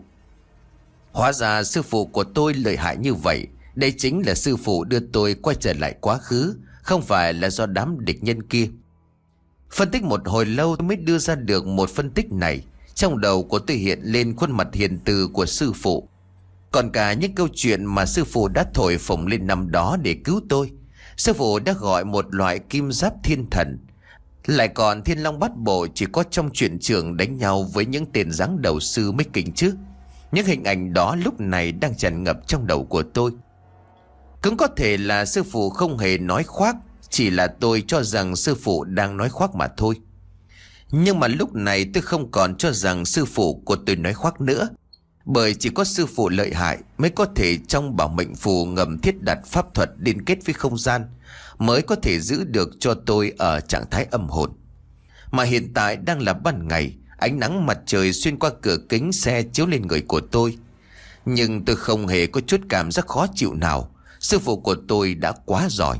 Hóa ra sư phụ của tôi lợi hại như vậy. Đây chính là sư phụ đưa tôi quay trở lại quá khứ, không phải là do đám địch nhân kia. Phân tích một hồi lâu tôi mới đưa ra được một phân tích này. Trong đầu của tôi hiện lên khuôn mặt hiền từ của sư phụ, còn cả những câu chuyện mà sư phụ đã thổi phồng lên năm đó để cứu tôi. Sư phụ đã gọi một loại kim giáp thiên thần, lại còn thiên long bát bộ chỉ có trong truyện trường đánh nhau với những tên giáng đầu sư mới kinh chứ. Những hình ảnh đó lúc này đang tràn ngập trong đầu của tôi. Cũng có thể là sư phụ không hề nói khoác, chỉ là tôi cho rằng sư phụ đang nói khoác mà thôi. Nhưng mà lúc này tôi không còn cho rằng sư phụ của tôi nói khoác nữa, bởi chỉ có sư phụ lợi hại mới có thể trong bảo mệnh phù ngầm thiết đặt pháp thuật liên kết với không gian, mới có thể giữ được cho tôi ở trạng thái âm hồn. Mà hiện tại đang là ban ngày, ánh nắng mặt trời xuyên qua cửa kính xe chiếu lên người của tôi. Nhưng tôi không hề có chút cảm giác khó chịu nào. Sư phụ của tôi đã quá giỏi.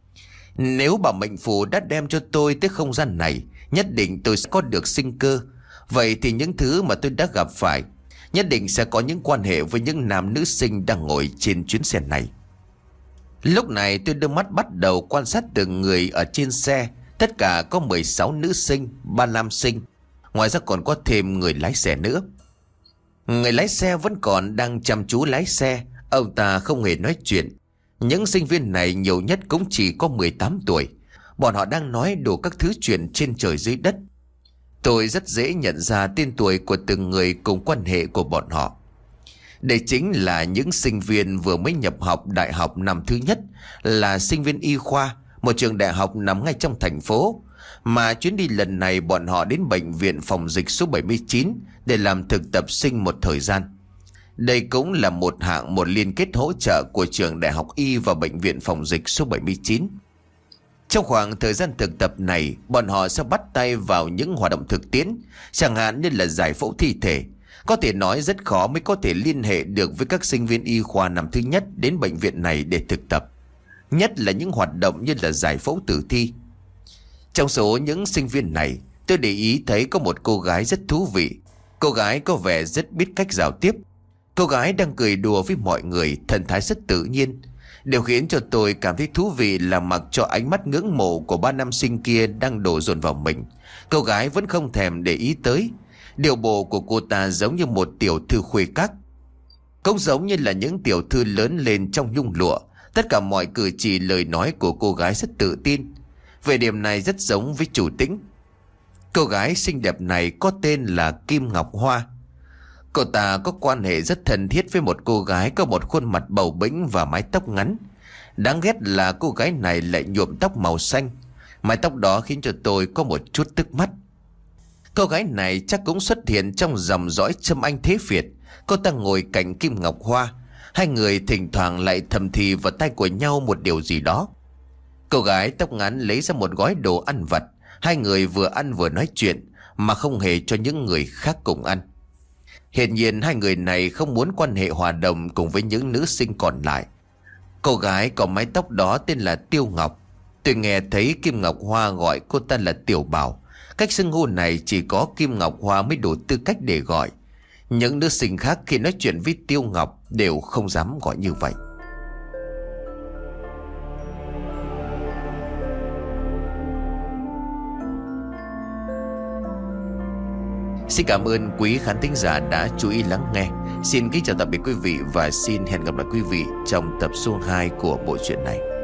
Nếu bảo mệnh phù đã đem cho tôi tới không gian này, nhất định tôi sẽ có được sinh cơ. Vậy thì những thứ mà tôi đã gặp phải nhất định sẽ có những quan hệ với những nam nữ sinh đang ngồi trên chuyến xe này. Lúc này tôi đưa mắt bắt đầu quan sát từng người ở trên xe. Tất cả có mười sáu nữ sinh, ba nam sinh. Ngoài ra còn có thêm người lái xe nữa. Người lái xe vẫn còn đang chăm chú lái xe. Ông ta không hề nói chuyện. Những sinh viên này nhiều nhất cũng chỉ có mười tám tuổi. Bọn họ đang nói đủ các thứ chuyện trên trời dưới đất. Tôi rất dễ nhận ra tên tuổi của từng người cùng quan hệ của bọn họ. Đây chính là những sinh viên vừa mới nhập học đại học năm thứ nhất, là sinh viên y khoa, một trường đại học nằm ngay trong thành phố. Mà chuyến đi lần này bọn họ đến bệnh viện phòng dịch số bảy mươi chín để làm thực tập sinh một thời gian. Đây cũng là một hạng một liên kết hỗ trợ của trường đại học y và bệnh viện phòng dịch số bảy mươi chín. Trong khoảng thời gian thực tập này, bọn họ sẽ bắt tay vào những hoạt động thực tiễn, chẳng hạn như là giải phẫu thi thể. Có thể nói rất khó mới có thể liên hệ được với các sinh viên y khoa năm thứ nhất đến bệnh viện này để thực tập. Nhất là những hoạt động như là giải phẫu tử thi. Trong số những sinh viên này, tôi để ý thấy có một cô gái rất thú vị. Cô gái có vẻ rất biết cách giao tiếp. Cô gái đang cười đùa với mọi người, thần thái rất tự nhiên. Điều khiến cho tôi cảm thấy thú vị là mặc cho ánh mắt ngưỡng mộ của ba nam sinh kia đang đổ dồn vào mình, cô gái vẫn không thèm để ý tới. Điều bộ của cô ta giống như một tiểu thư khuê các, cũng giống như là những tiểu thư lớn lên trong nhung lụa. Tất cả mọi cử chỉ lời nói của cô gái rất tự tin. Về điểm này rất giống với chủ tĩnh. Cô gái xinh đẹp này có tên là Kim Ngọc Hoa. Cô ta có quan hệ rất thân thiết với một cô gái có một khuôn mặt bầu bĩnh và mái tóc ngắn. Đáng ghét là cô gái này lại nhuộm tóc màu xanh. Mái tóc đó khiến cho tôi có một chút tức mắt. Cô gái này chắc cũng xuất hiện trong dòng dõi Trâm Anh Thế Việt. Cô ta ngồi cạnh Kim Ngọc Hoa. Hai người thỉnh thoảng lại thầm thì vào tai của nhau một điều gì đó. Cô gái tóc ngắn lấy ra một gói đồ ăn vặt. Hai người vừa ăn vừa nói chuyện, mà không hề cho những người khác cùng ăn. Hiển nhiên hai người này không muốn quan hệ hòa đồng cùng với những nữ sinh còn lại. Cô gái có mái tóc đó tên là Tiêu Ngọc. Tôi nghe thấy Kim Ngọc Hoa gọi cô ta là Tiểu Bảo. Cách xưng hô này chỉ có Kim Ngọc Hoa mới đủ tư cách để gọi. Những nữ sinh khác khi nói chuyện với Tiêu Ngọc đều không dám gọi như vậy. Xin cảm ơn quý khán thính giả đã chú ý lắng nghe. Xin kính chào tạm biệt quý vị và xin hẹn gặp lại quý vị trong tập số hai của bộ truyện này.